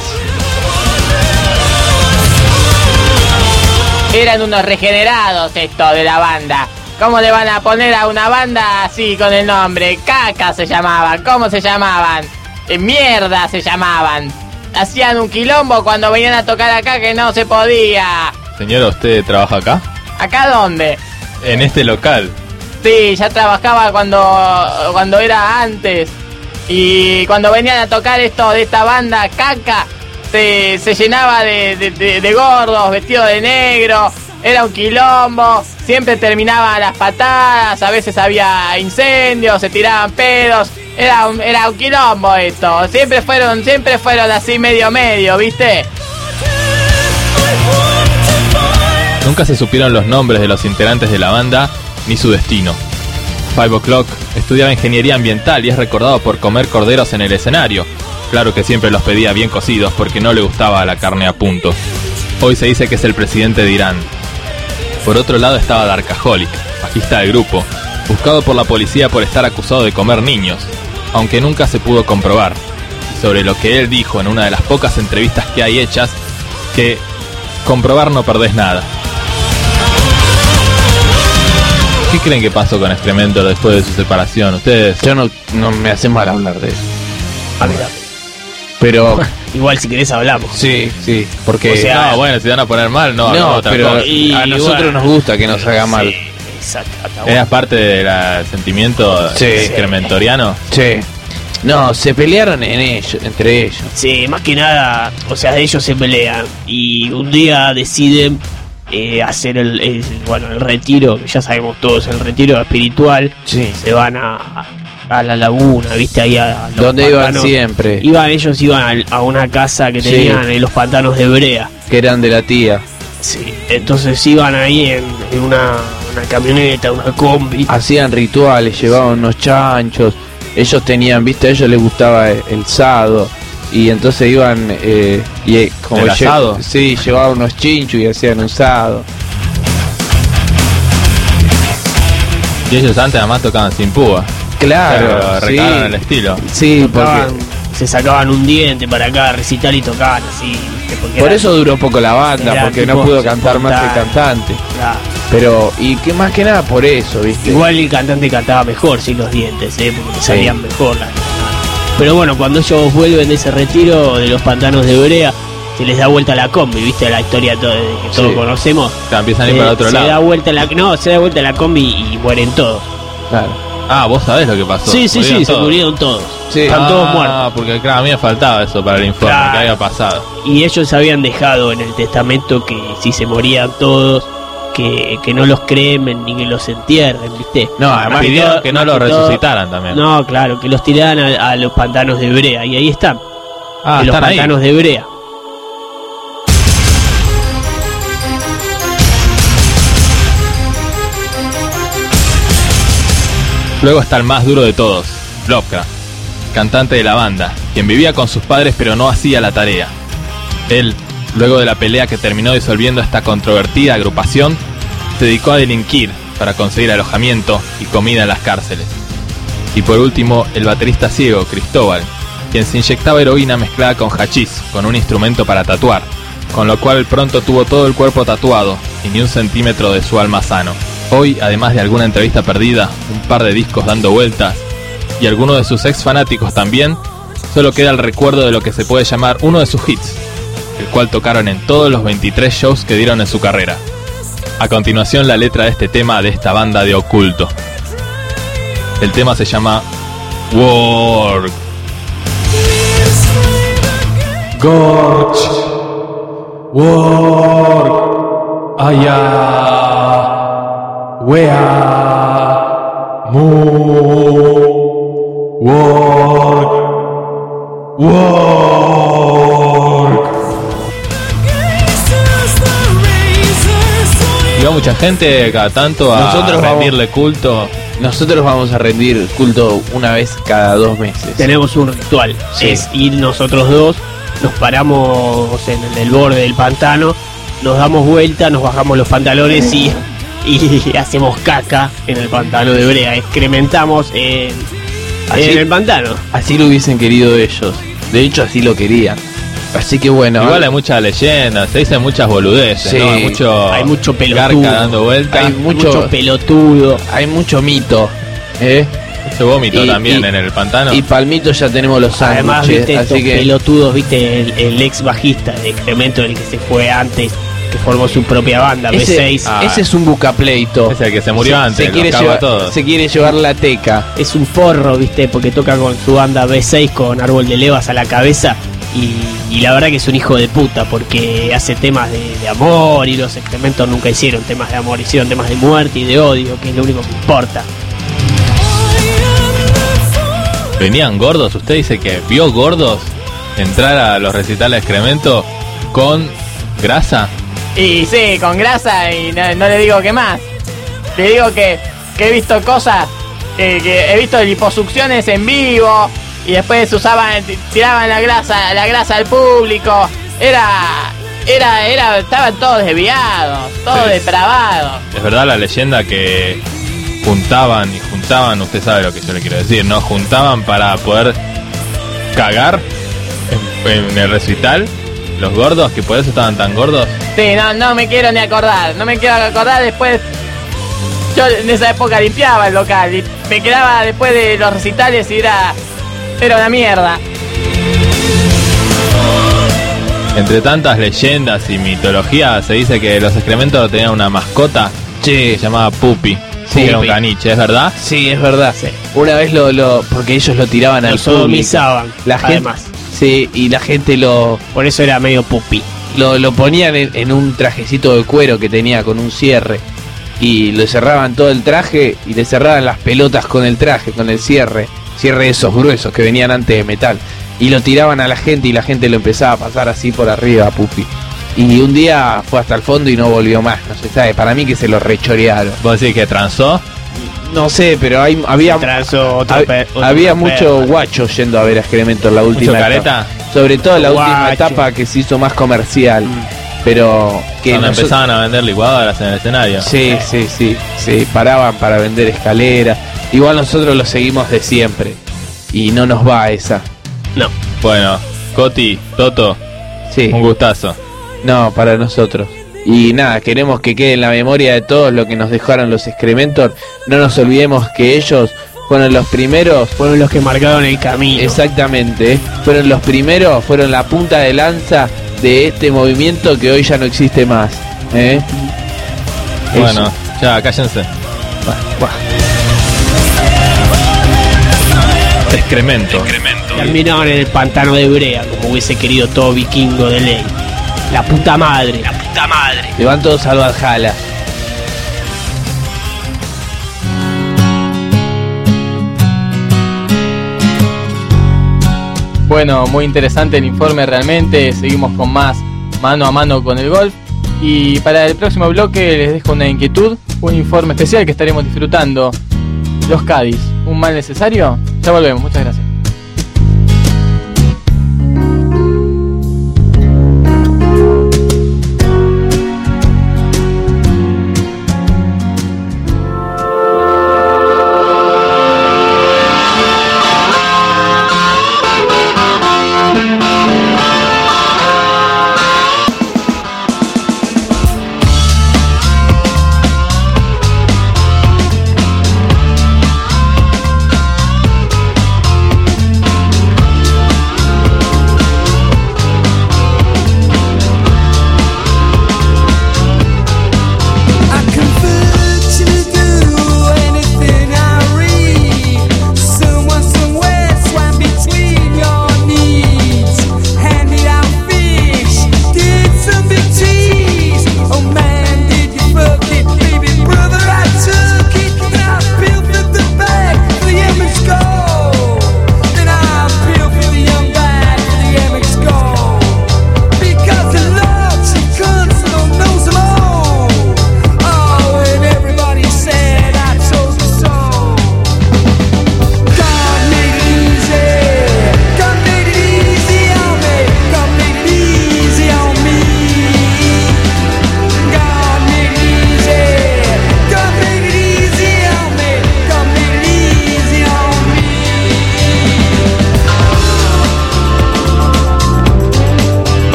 Eran unos regenerados estos de la banda. ¿Cómo le van a poner a una banda así con el nombre? Caca se llamaban. ¿Cómo se llamaban? Eh, mierda se llamaban. Hacían un quilombo cuando venían a tocar acá que no se podía. Señora, ¿usted trabaja acá? ¿Acá dónde? En este local. Sí, ya trabajaba cuando, cuando era antes. Y cuando venían a tocar esto de esta banda, Caca, se, se llenaba de, de, de- de gordos, vestidos de negro. Era un quilombo, siempre terminaban las patadas, a veces había incendios, se tiraban pedos. Era un, era un quilombo esto. Siempre fueron, siempre fueron así medio medio, ¿viste? Nunca se supieron los nombres de los integrantes de la banda ni su destino. Five O'Clock estudiaba ingeniería ambiental y es recordado por comer corderos en el escenario. Claro que siempre los pedía bien cocidos porque no le gustaba la carne a punto. Hoy se dice que es el presidente de Irán. Por otro lado estaba Darkaholic, bajista del grupo, buscado por la policía por estar acusado de comer niños, aunque nunca se pudo comprobar. Y sobre lo que él dijo en una de las pocas entrevistas que hay hechas, que comprobar no perdés nada. ¿Qué creen que pasó con Excrementor después de su separación? Ustedes... Yo no, no me hace mal hablar de eso. A ver, Pero... igual si querés hablamos. Sí, sí, porque... O sea, no, bueno, si van a poner mal, no, no, no otra pero cosa. Y a nosotros bueno, nos gusta que nos haga mal. Sí, exacto. está ¿Era bueno. parte del sentimiento Sí. excrementoriano? Sí. No, se pelearon en ellos, entre ellos. Sí, más que nada, o sea, ellos se pelean y un día deciden eh, hacer el, el- bueno, el retiro, que ya sabemos todos, el retiro espiritual. Sí. Se van a, a la laguna, viste, ahí a, a los Donde iban pantanos. siempre. Iban, ellos iban a, a una casa que Sí. tenían en los pantanos de Brea. Que eran de la tía. Sí, entonces iban ahí en, en una, una camioneta, una combi. Hacían rituales, llevaban unos chanchos. Ellos tenían, viste, a ellos les gustaba el, el sado. Y entonces iban... Eh, y, eh, como ¿El lle- asado? Sí, llevaban unos chinchos y hacían un sado. Y ellos antes además tocaban sin púa. Claro, Pero sí. recalaron el estilo. Sí, Tocaban, porque... se sacaban un diente para cada recital y tocaban así, ¿viste? Porque Por era- eso duró poco la banda, era porque tipo no pudo cantar más el espontáneo. cantante. Claro. Pero, y que más que nada por eso, viste. Igual el cantante cantaba mejor sin los dientes, ¿eh? Porque le salían mejor las. Pero bueno, cuando ellos vuelven de ese retiro de los pantanos de Brea, se les da vuelta la combi, viste la historia to- que todos Sí. conocemos. O sea, empiezan a ir Eh, para otro se lado. da vuelta la, no, se da vuelta la combi y mueren todos. Claro. Ah, vos sabés lo que pasó. Sí, sí, sí, se todos. murieron todos. Sí. Están ah, todos muertos. porque claro, a mí me faltaba eso para el informe, Claro. que había pasado. Y ellos habían dejado en el testamento que si se morían todos, que, que no los cremen ni que los entierren, ¿viste? No, además Pidieron todo- que no más lo que todo- resucitaran también. No, claro, que los tiraran a, a los pantanos de Brea. Y ahí están, ah, en los están ahí. pantanos de Brea. Luego está el más duro de todos, Lovecraft, cantante de la banda, quien vivía con sus padres pero no hacía la tarea. Él, luego de la pelea que terminó disolviendo esta controvertida agrupación, se dedicó a delinquir para conseguir alojamiento y comida en las cárceles. Y por último, el baterista ciego, Cristóbal, quien se inyectaba heroína mezclada con hachís, con un instrumento para tatuar, con lo cual pronto tuvo todo el cuerpo tatuado y ni un centímetro de su alma sano. Hoy, además de alguna entrevista perdida, un par de discos dando vueltas y algunos de sus ex fanáticos también, solo queda el recuerdo de lo que se puede llamar uno de sus hits, el cual tocaron en todos los veintitrés shows que dieron en su carrera. A continuación, la letra de este tema de esta banda de Oculto. El tema se llama Work. Gorge. Work. Allá. Wea. Mu. Work. Work. Y va mucha gente cada tanto a Nosotros vamos- rendirle culto. Nosotros vamos a rendir culto una vez cada dos meses. Tenemos un ritual, Sí. es ir nosotros dos, nos paramos en el, el borde del pantano, nos damos vuelta, nos bajamos los pantalones y, y hacemos caca en el pantano de Brea, excrementamos en, Así- en el pantano. Así lo hubiesen querido ellos. De hecho, así lo querían. Así que bueno. Igual hay muchas leyendas, se dicen muchas boludeces, Sí. ¿no? Hay mucho, Hay mucho pelotudo. garca dando vueltas, Hay Mucho, mucho, pelotudo. hay mucho mito. ¿eh? mucho vómito y- también y- en el pantano. Y palmito ya tenemos los Además, sándwiches. viste, estos Así que pelotudos, viste, el, el ex bajista de Excremento, el que se fue antes, que formó su propia banda, B ese, seis. Ah. ese es un bucapleito. Es el que se murió Se- antes, se los quiere, cago a llevar, todos. se quiere llevar la teca. Es un forro, viste, porque toca con su banda B seis con Árbol de Levas a la cabeza. Y, y la verdad que es un hijo de puta, porque hace temas de, de amor, y los Excrementos nunca hicieron temas de amor, hicieron temas de muerte y de odio, que es lo único que importa. Venían gordos, usted dice que vio gordos entrar a los recitales de Excremento con grasa. Y sí, con grasa y no, no le digo qué más. Le digo que, que he visto cosas, que, que he visto liposucciones en vivo y después usaban, tiraban la grasa, la grasa al público. Era, era, era, estaban todos desviados, todos Sí. depravados. Es verdad la leyenda que juntaban y juntaban, usted sabe lo que yo le quiero decir, ¿no? Juntaban para poder cagar en, en el recital, los gordos, que por eso estaban tan gordos. Sí, no, no me quiero ni acordar, no me quiero acordar después. Yo en esa época limpiaba el local y me quedaba después de los recitales y era, era una mierda. Entre tantas leyendas y mitología, se dice que los excrementos tenían una mascota que se llamaba Pupi. Sí, era un caniche, ¿es verdad? Sí, es verdad. Una vez lo, lo porque ellos lo tiraban al Lo público. sodomizaban, La gente, además. sí, y la gente lo Por eso era medio pupi. lo, lo ponían en, en un trajecito de cuero que tenía con un cierre y le cerraban todo el traje y le cerraban las pelotas con el traje, con el cierre, cierre esos gruesos que venían antes de metal, y lo tiraban a la gente y la gente lo empezaba a pasar así por arriba a Pupi. Y un día fue hasta el fondo y no volvió más, no se sabe, para mí que se lo rechorearon. ¿Vos decís que transó? No sé, pero hay, había Transó otro hab- pe- otro había perro. mucho guacho yendo a ver a Excremento en la última ¿Mucho etapa. careta? Sobre todo en la última Guacho. etapa que se hizo más comercial. Pero que Cuando noso- empezaban a vender licuadoras en el escenario. Sí, sí, sí, sí, paraban para vender escaleras. Igual nosotros lo seguimos de siempre y no nos va esa. No. Bueno, Coti, Toto, Sí, un gustazo. no, para nosotros. Y nada, queremos que quede en la memoria de todos lo que nos dejaron los Excrementor. No nos olvidemos que ellos fueron los primeros. Fueron los que marcaron el camino. Exactamente, ¿eh? Fueron los primeros, fueron la punta de lanza de este movimiento que hoy ya no existe más. ¿eh? Bueno, Eso. ya, cállense. Excremento. Terminaron en el pantano de Brea, como hubiese querido todo vikingo de ley. La puta madre. La puta madre. Se van todos al Valhalla. Bueno, muy interesante el informe realmente. Seguimos con más mano a mano con el golf. Y para el próximo bloque les dejo una inquietud, un informe especial que estaremos disfrutando. Los Cádiz, ¿un mal necesario? Ya volvemos, muchas gracias.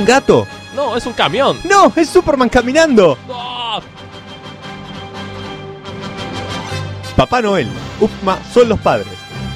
gato? No, es un camión. ¡No! ¡Es Superman caminando! No. Papá Noel, Upma son los padres.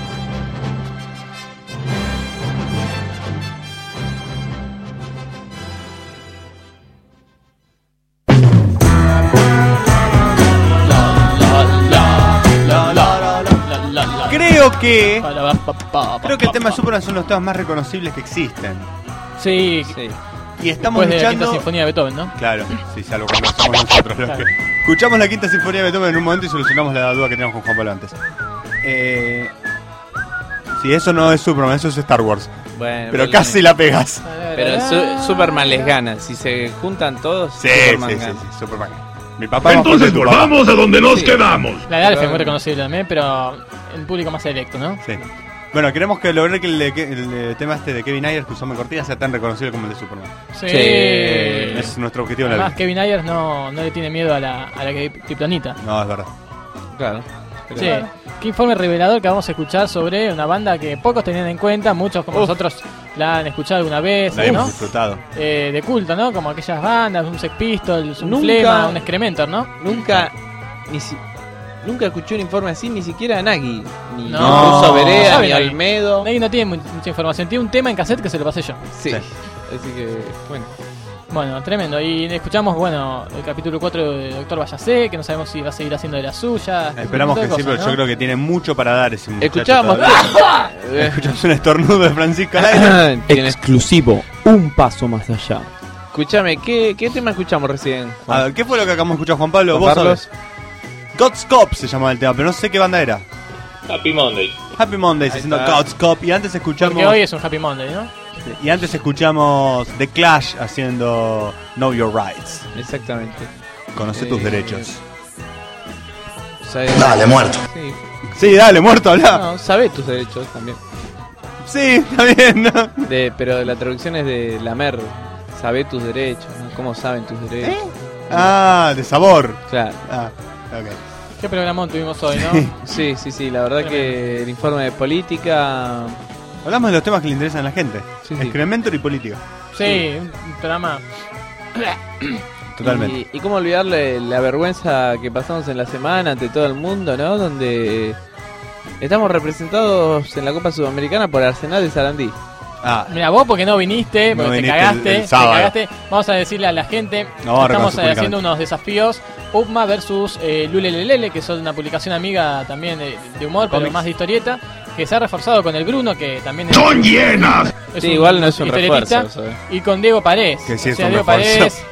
Creo que creo que el tema de Superman son los temas más reconocibles que existen. Sí, Sí. Y estamos después de la luchando. Quinta Sinfonía de Beethoven, ¿no? Claro, sí, salvo cuando lo hacemos nosotros. los Claro. que- Escuchamos la quinta sinfonía de Beethoven en un momento y solucionamos la duda que teníamos con Juan Pablo antes. Eh, sí, eso no es Superman, eso es Star Wars. Bueno, Pero casi la pegas. Pero su- Superman les gana. Si se juntan todos, Sí, Superman sí, sí, gana. sí, Superman. Mi papá es más Entonces fuerte que tu papá. volvamos a donde nos Sí. quedamos. La de Alf es muy reconocible también, pero el público más selecto, ¿no? Sí. Bueno, queremos que lograr que el, de- que el de- tema este de Kevin Ayers que usó en cortina sea tan reconocible como el de Superman. Sí. Ese es nuestro objetivo en la Además, vida. Kevin Ayers no, no le tiene miedo a la, a la kriptonita. No, es verdad. Claro. Pero- Sí. Qué informe revelador que vamos a escuchar sobre una banda que pocos tenían en cuenta, muchos como Uf. nosotros la han escuchado alguna vez, La hemos ¿no? disfrutado. Eh, de culto, ¿no? Como aquellas bandas, un Sex Pistols, un Nunca- Flema, un Excrementor, ¿no? Nunca, ni si- nunca escuché un informe así, ni siquiera de Nagui. Ni No. Russo Vereda, Sabe ni Nagui. Almedo. Nadie no tiene mu- mucha información. Tiene un tema en cassette que se lo pasé yo. Sí. Sí. Así que, bueno. Bueno, tremendo. Y escuchamos, bueno, el capítulo cuatro de Doctor Vallacé, que no sabemos si va a seguir haciendo de la suya. Esperamos que sí, pero yo creo que tiene mucho para dar ese muchacho. Escuchábamos. todavía. Escuchamos un estornudo de Francisco al aire. Tiene- Exclusivo, un paso más allá. Escuchame, ¿qué, ¿qué tema escuchamos recién? Juan? A ver, ¿qué fue lo que acabamos de escuchar, Juan Pablo? Juan Vos Carlos. sabés. God's Cop se llamaba el tema, pero no sé qué banda era. Happy Monday. Happy Mondays Ahí haciendo está. God's Cop. Y antes escuchamos. Porque hoy es un Happy Monday, ¿no? Y antes escuchamos The Clash haciendo Know Your Rights. Exactamente. Conoce Eh, tus derechos. Sabe- Dale, muerto. Sí. Sí, dale, muerto, habla. No, sabe tus derechos también. Sí, está bien, ¿no? De, pero la traducción es de Lamer. Sabe tus derechos, ¿no? ¿Cómo saben tus derechos? Ah, de sabor. Claro. Ah, ok. ¿Qué programón tuvimos hoy, no? Sí, sí, sí. La verdad que el informe de política. Hablamos de los temas que le interesan a la gente. Sí, sí. Excrementor y política. Sí, un un programa. Totalmente. Y, y cómo olvidarle la vergüenza que pasamos en la semana ante todo el mundo, ¿no? Donde estamos representados en la Copa Sudamericana por Arsenal de Sarandí. Ah, Mira, vos porque no viniste, No porque te viniste cagaste, el- el te sábado. cagaste. Vamos a decirle a la gente, No, ahora estamos con su haciendo publicación. unos desafíos. Upma versus eh, Lulelelele, que son una publicación amiga también de, de humor, pero Cómics. más de historieta, que se ha reforzado con el Bruno, que también es, ¡Son llenas! es Sí, igual no es un historietista, refuerzo. eso, eh. y con Diego Parés. Que sí o es sea, un Diego refuerzo. Parés,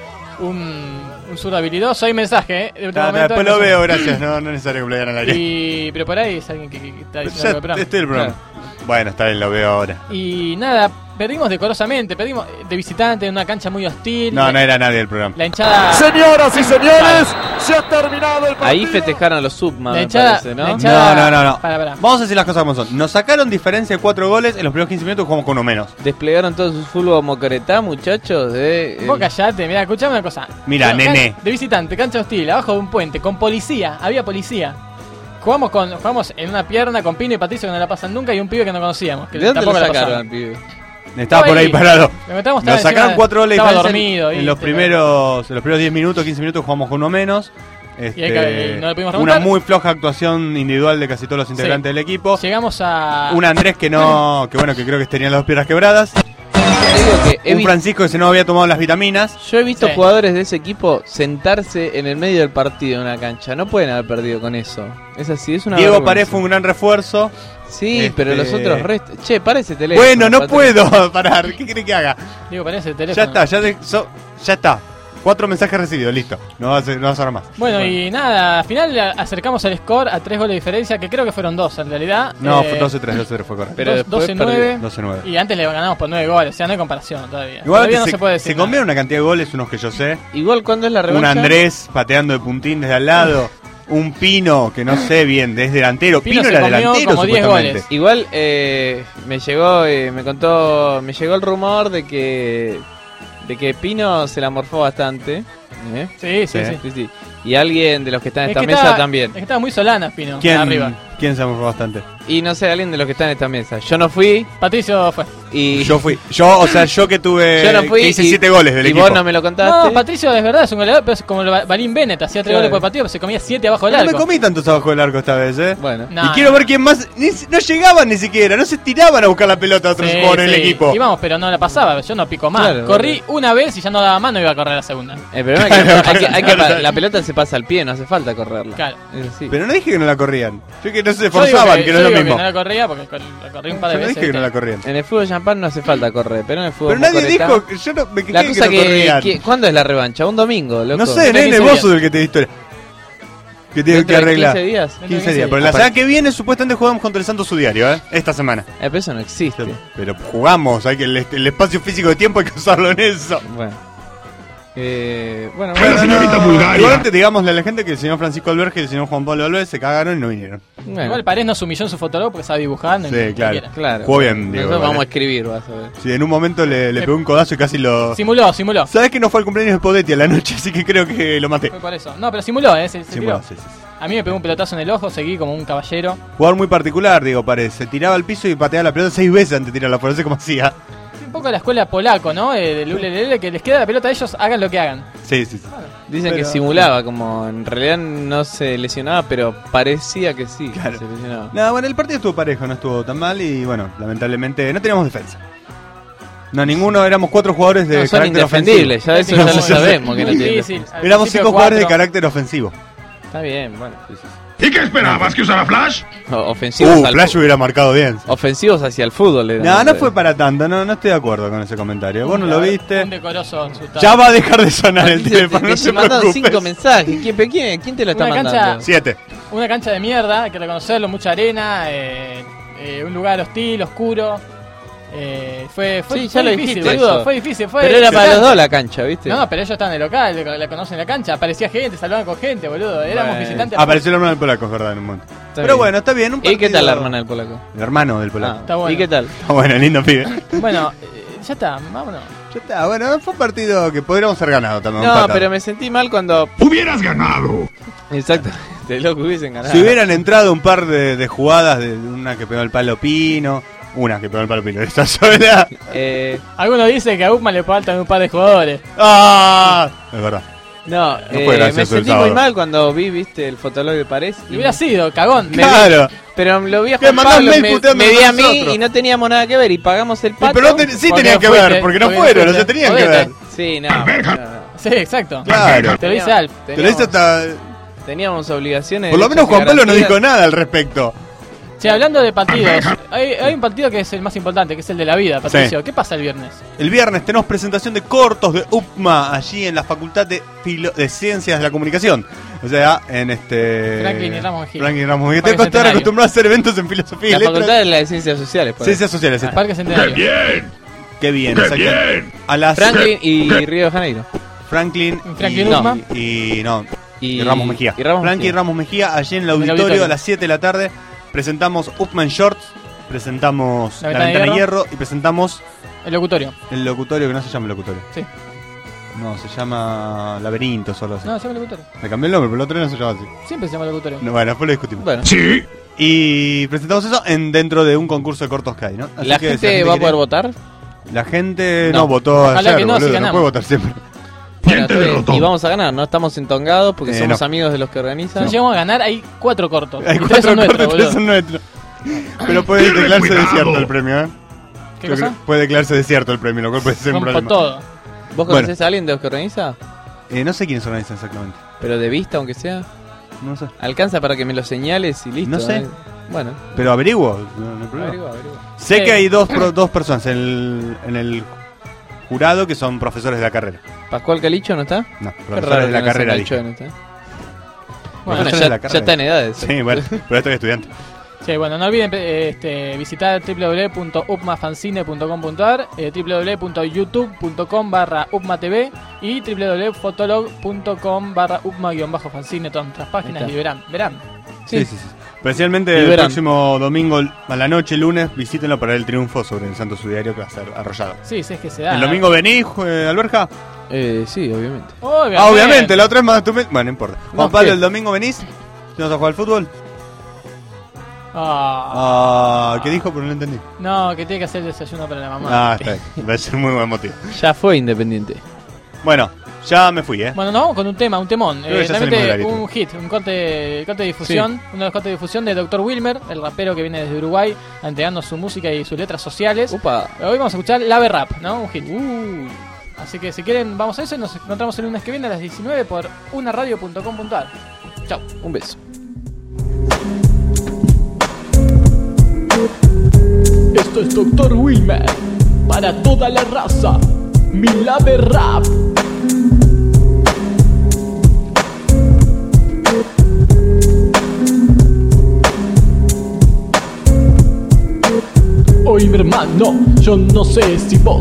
un, un zurdo habilidoso. Hay mensaje, ¿eh? De último Ah, momento, después no lo sé. veo, gracias. No, no es necesario que me lo digan al aire. Y, pero por ahí es alguien que, que- que está diciendo Ya algo del programa. estoy en el programa. Bueno, está bien, lo veo ahora. Y nada, perdimos decorosamente, perdimos de visitante en una cancha muy hostil. No, la, no era nadie del programa. la hinchada. Señoras y señores, se ha terminado el partido. Ahí festejaron a los Subma, La me hinchada, parece, ¿no? la hinchada- No, no, no, no. Pará, pará. Vamos a decir las cosas como son. Nos sacaron diferencia de cuatro goles en los primeros quince minutos, jugamos con uno menos. Desplegaron todo su fútbol mocoretá, muchachos. De, Vos callate, mirá, escuchame una cosa. Mira, Can- nene. De visitante, cancha hostil, abajo de un puente, con policía, había policía. Jugamos con jugamos en una pierna con Pino y Patricio que no la pasan nunca y un pibe que no conocíamos. Que ¿De dónde lo tampoco la sacaron pasamos. al pibe? Estaba por ahí parado. Lo metamos, Nos estaba sacaron encima- cuatro goles de estaba diferencia dormido. en ¿viste? los primeros, en los primeros diez minutos, quince minutos jugamos con uno menos. Este, Y hay que- y no le pudimos una remontar. muy floja actuación individual de casi todos los integrantes Sí. del equipo. Llegamos a. Un Andrés que no, que bueno, que creo que tenía las dos piernas quebradas. Digo que he Un vi- Francisco que se no había tomado las vitaminas. Yo he visto Sí. jugadores de ese equipo sentarse en el medio del partido en una cancha. No pueden haber perdido con eso. Es así, es una Diego vergüenza. Pared fue un gran refuerzo. Sí, Este- pero los otros restos. Che, para ese teléfono. Bueno, no Patricio. puedo parar. ¿Qué quiere que haga? Digo, parece el Ya teléfono. está, ya, de- so- ya está. Cuatro mensajes recibidos, listo. No vas a, no vas a hacer más. Bueno, y nada, al final a- acercamos el score a tres goles de diferencia, que creo que fueron dos en realidad. No, Eh, fue doce tres, doce tres fue correcto. Pero dos- después doce nueve. doce nueve. Y antes le ganamos por nueve goles, o sea, no hay comparación todavía. Igual todavía no se, se puede decir. se comieron una cantidad de goles, unos que yo sé. Igual cuando es la Un revancha. Andrés pateando de puntín desde al lado. Un Pino que no sé bien, es delantero. Pino Pino, se era comió delantero como diez supuestamente. goles. Igual eh, me llegó, eh, me contó, me llegó el rumor de que de que Pino se la morfó bastante. ¿Eh? Sí, sí, sí. sí, sí. Y alguien de los que están en Es esta que mesa estaba- también. Es que estaba muy Solana, Pino. ¿Quién, Arriba. ¿Quién se amorfó bastante? Y no sé, alguien de los que están en esta mesa. Yo no fui Patricio fue. y... Yo fui. Yo, o sea, yo que tuve. Yo no fui que hice y- siete goles del y equipo. vos no me lo contaste. No, Patricio es verdad, es un goleador, pero es como el Balín Bennett, hacía tres Claro. goles por partido, pero se comía siete abajo del No me arco. comí tantos abajo del arco esta vez, eh. Bueno. No, y no. quiero ver quién más. Ni, no llegaban ni siquiera, no se tiraban a buscar la pelota a otros Sí, jugadores del sí. equipo. Íbamos, pero no la pasaba, yo no pico más. Claro, Corrí claro. una vez y ya no daba más, no iba a correr la segunda. El problema es que, hay que- hay que pa- la pelota se pasa al pie, no hace falta correrla. Claro. Es así. Pero no dije que no la corrían. Yo que no se Yo digo esforzaban, que, no yo es lo digo mismo. Que no la corría porque cor- la corrí un par de Yo no veces. dije que no ¿viste? la corrían. En el fútbol champán no hace falta correr, pero en el fútbol Pero nadie mocoreta- dijo. Yo no me quejé La que cosa no que, corrían. que- ¿cuándo es la revancha? Un domingo, loco. No sé, Dentro de nene, quince vos días. sos el que te da historia. Que tiene Dentro que de arreglar. quince días. Dentro de quince quince días. Pero días. la Ah, semana parece- que viene supuestamente jugamos contra el Santo Sudiario, ¿eh? Esta semana. Eh, pero eso no existe. Pero jugamos, hay que el, el espacio físico de tiempo hay que usarlo en eso. Bueno. Eh, bueno, Bueno, bueno, señorita Bulgaria. Igualmente, digámosle a la gente que el señor Francisco Alberge y el señor Juan Pablo Alves se cagaron y no vinieron. bueno, Igual Paredes nos humilló en su fotolog porque sabe dibujar. no Sí, ni claro. siquiera. claro. Jugó bien, Diego. Nosotros vale. vamos a escribir, vas a ver. Sí, en un momento le, le pegó un codazo y casi lo... Simuló, simuló. ¿Sabes que no fue el cumpleaños de Podetti a la noche? Así que creo que lo maté. Fue por eso. No, pero simuló, ¿eh? Se, se Sí, tiró. bueno, sí, sí, sí. A mí me pegó un pelotazo en el ojo, seguí como un caballero. Jugador muy particular, Diego, parece. Tiraba al piso y pateaba la pelota seis veces antes de tirarla. Por eso como hacía. Un poco la escuela polaco, ¿no? Eh, del U L L, que les queda la pelota a ellos, hagan lo que hagan. Sí, sí, sí. Dicen Pero- que simulaba, como en realidad no se lesionaba, pero parecía que sí. Claro. Se lesionaba. No, bueno, el partido estuvo parejo, no estuvo tan mal y bueno, lamentablemente no teníamos defensa. No, ninguno, éramos cuatro jugadores de No, son carácter indefendibles, ofensivo. ya eso ya lo sabemos que no Muy tienen difícil. defensa. Al Éramos principio cinco jugadores de cuatro. carácter ofensivo. Está bien, bueno. ¿Y qué esperabas? ¿Que usara Flash? O- ofensivos, Uh, al Flash fu- hubiera marcado bien. ofensivos hacia el fútbol. eran, No, no eh. fue para tanto, no, no estoy de acuerdo con ese comentario. Vos no lo viste. Un decoroso resultado. Ya va a dejar de sonar el Aquí se- teléfono, te- no te se mandaron preocupes. cinco mensajes. ¿Quién, pero quién, quién te lo está Una cancha- mandando? Siete. Una cancha de mierda, hay que reconocerlo, mucha arena, eh, eh, un lugar hostil, oscuro. Eh, fue, fue, Sí, ya fue lo difícil, dijiste boludo, eso. fue difícil, fue Pero era para excitante. los dos la cancha, ¿viste? No, pero ellos estaban en el local, la la conocen en la cancha, aparecía gente, saludaban con gente, boludo, éramos Bueno. visitantes. Apareció el hermano del polaco, es verdad, en un momento. Está Pero bien. bueno, está bien. Un ¿Y qué partido- tal la hermana del polaco? El hermano del polaco. Ah, Está bueno. ¿Y qué tal? Está bueno, lindo pibe. Bueno, eh, ya está, vámonos. Ya está, bueno, fue un partido que podríamos haber ganado también. No, empatado. pero me sentí mal cuando... ¡Hubieras ganado! Exactamente, loco, hubiesen ganado. Si hubieran entrado un par de, de jugadas, de una que pegó el palo Pino, una que pegó el palo Pino, esa sola. Eh, Algunos dicen que a Upman le faltan un par de jugadores. ¡Ah! Es verdad. no, fue eh, gracioso me el sentí sábado. muy mal cuando vi, viste, el fotolog de Paredes. Y hubiera sido, cagón. Me Claro. vi- pero lo vi a Que Juan mandó Pablo, mail me, puteando me vi a a mí nosotros. y no teníamos nada que ver y pagamos el pato. Pero no ten- sí Porque tenían que fuiste, ver, porque no porque fueron, o fuiste. sea, tenían que Jodete. ver. Sí, no, no, no. Sí, exacto. Claro. Te lo dice Alf. Te lo dice hasta. Teníamos obligaciones. Por lo menos derechos y Juan Pablo no garantías. dijo nada al respecto. Che, hablando de partidos, hay, hay un partido que es el más importante, que es el de la vida, Patricio. Sí. ¿Qué pasa el viernes? El viernes tenemos presentación de cortos de U P M A allí en la Facultad de, Filo- de Ciencias de la Comunicación. O sea, en este. Franklin y Ramos Mejía. Franklin y Ramos Mejía. Parque Estoy Centenario. acostumbrado a hacer eventos en filosofía y La letras. facultad de las ciencias sociales. por ahí. Ciencias sociales. Parque ¡Qué Centenario. bien! Qué bien, ¡Qué exacto. bien! A las Franklin y Río de Janeiro. Franklin, Franklin y, Usma. y, y no, Y, y Ramos Mejía. y Ramos Franklin y Mejía. Ramos Mejía, allí en el En el auditorio, auditorio. a las siete de la tarde. Presentamos Upman Shorts, presentamos La La, Ventana de Ventana de Hierro. Hierro y presentamos El locutorio. el locutorio que no se llama locutorio. Sí. No, se llama Laberinto solo así. No, se llama locutorio. Me cambió el nombre, pero el otro no se llama así. Siempre se llama locutorio. No, bueno, después lo discutimos. Bueno, Sí. Y presentamos eso en dentro de un concurso de cortos que hay, ¿no? Así ¿la que si gente va a quiere- poder votar? La gente no, No. votó Ojalá ayer, que no, boludo, si no ganamos. puede votar siempre. Bueno, ¿Quién te está bien. derrotó? Y vamos a ganar, no estamos entongados porque Eh, somos no. amigos de los que Si organizan. no llegamos a ganar, hay cuatro cortos. Hay y tres cuatro son nuestros, cortes, tres boludo. son nuestros. Pero puede Ten declararse cuidado. desierto el premio, ¿eh? ¿Qué Yo cosa? creo- Puede declararse desierto el premio, lo cual puede ser un Rompo problema. todo. ¿Vos Bueno. conocés a alguien de los que organiza? Eh, no sé quiénes organizan exactamente. Pero de vista, aunque sea. No sé. Alcanza para que me lo señales y listo. No sé. ¿eh? Bueno, Pero averiguo, no, no hay problema. averigua, averigua. Sé Sí. que hay dos, pro- dos personas en el, en el jurado que son profesores de la carrera. ¿Pascual Calicho no está? No, Qué profesores raro de la que no carrera, se dije. enganchó en esta. Bueno, Bueno, profesores ya, de la ya carrera. está en edades. Sí, bueno, pero estoy estudiante. Sí, bueno, no olviden eh, este, visitar w w w punto upmafancine punto com punto a r, eh, w w w punto youtube punto com barra upmatv y w w w punto fotolog punto com barra upma-fancine, todas nuestras páginas Ahí está. y verán, verán. Sí, sí, sí. Especialmente Y el verán. próximo domingo a la noche, lunes, visítenlo para el triunfo sobre el Santos Sudiario que va a ser arrollado. Sí, sí, es que se da. ¿El domingo venís, eh, Alberja? Eh, sí, obviamente. Obviamente. Ah, obviamente, la otra es más... tú me- Bueno, no importa. Juan No, Pablo, ¿qué? ¿el domingo venís? ¿Te vas a jugar al fútbol? Ah. Ah, ¿qué dijo? Pero no entendí. No, que tiene que hacer el desayuno para la mamá. Ah, está bien. Va a ser muy buen motivo. Ya fue Independiente. Bueno, ya me fui, ¿eh? Bueno, nos vamos con un tema, un temón. Creo que Eh, ya realmente salimos del aire. un hit, un corte, corte de difusión, uno de los cortes de difusión de doctor Wilmer, el rapero que viene desde Uruguay, entregando su música y sus letras sociales. Upa. Hoy vamos a escuchar Lave Rap, ¿no? Un hit. Así que si quieren, vamos a eso y nos encontramos el lunes que viene a las diecinueve por unaradio punto com punto ar. Chao. Un beso. Esto es doctor Wilmer para toda la raza. Mi Lave Rap. Oye, mi hermano, yo no sé si vos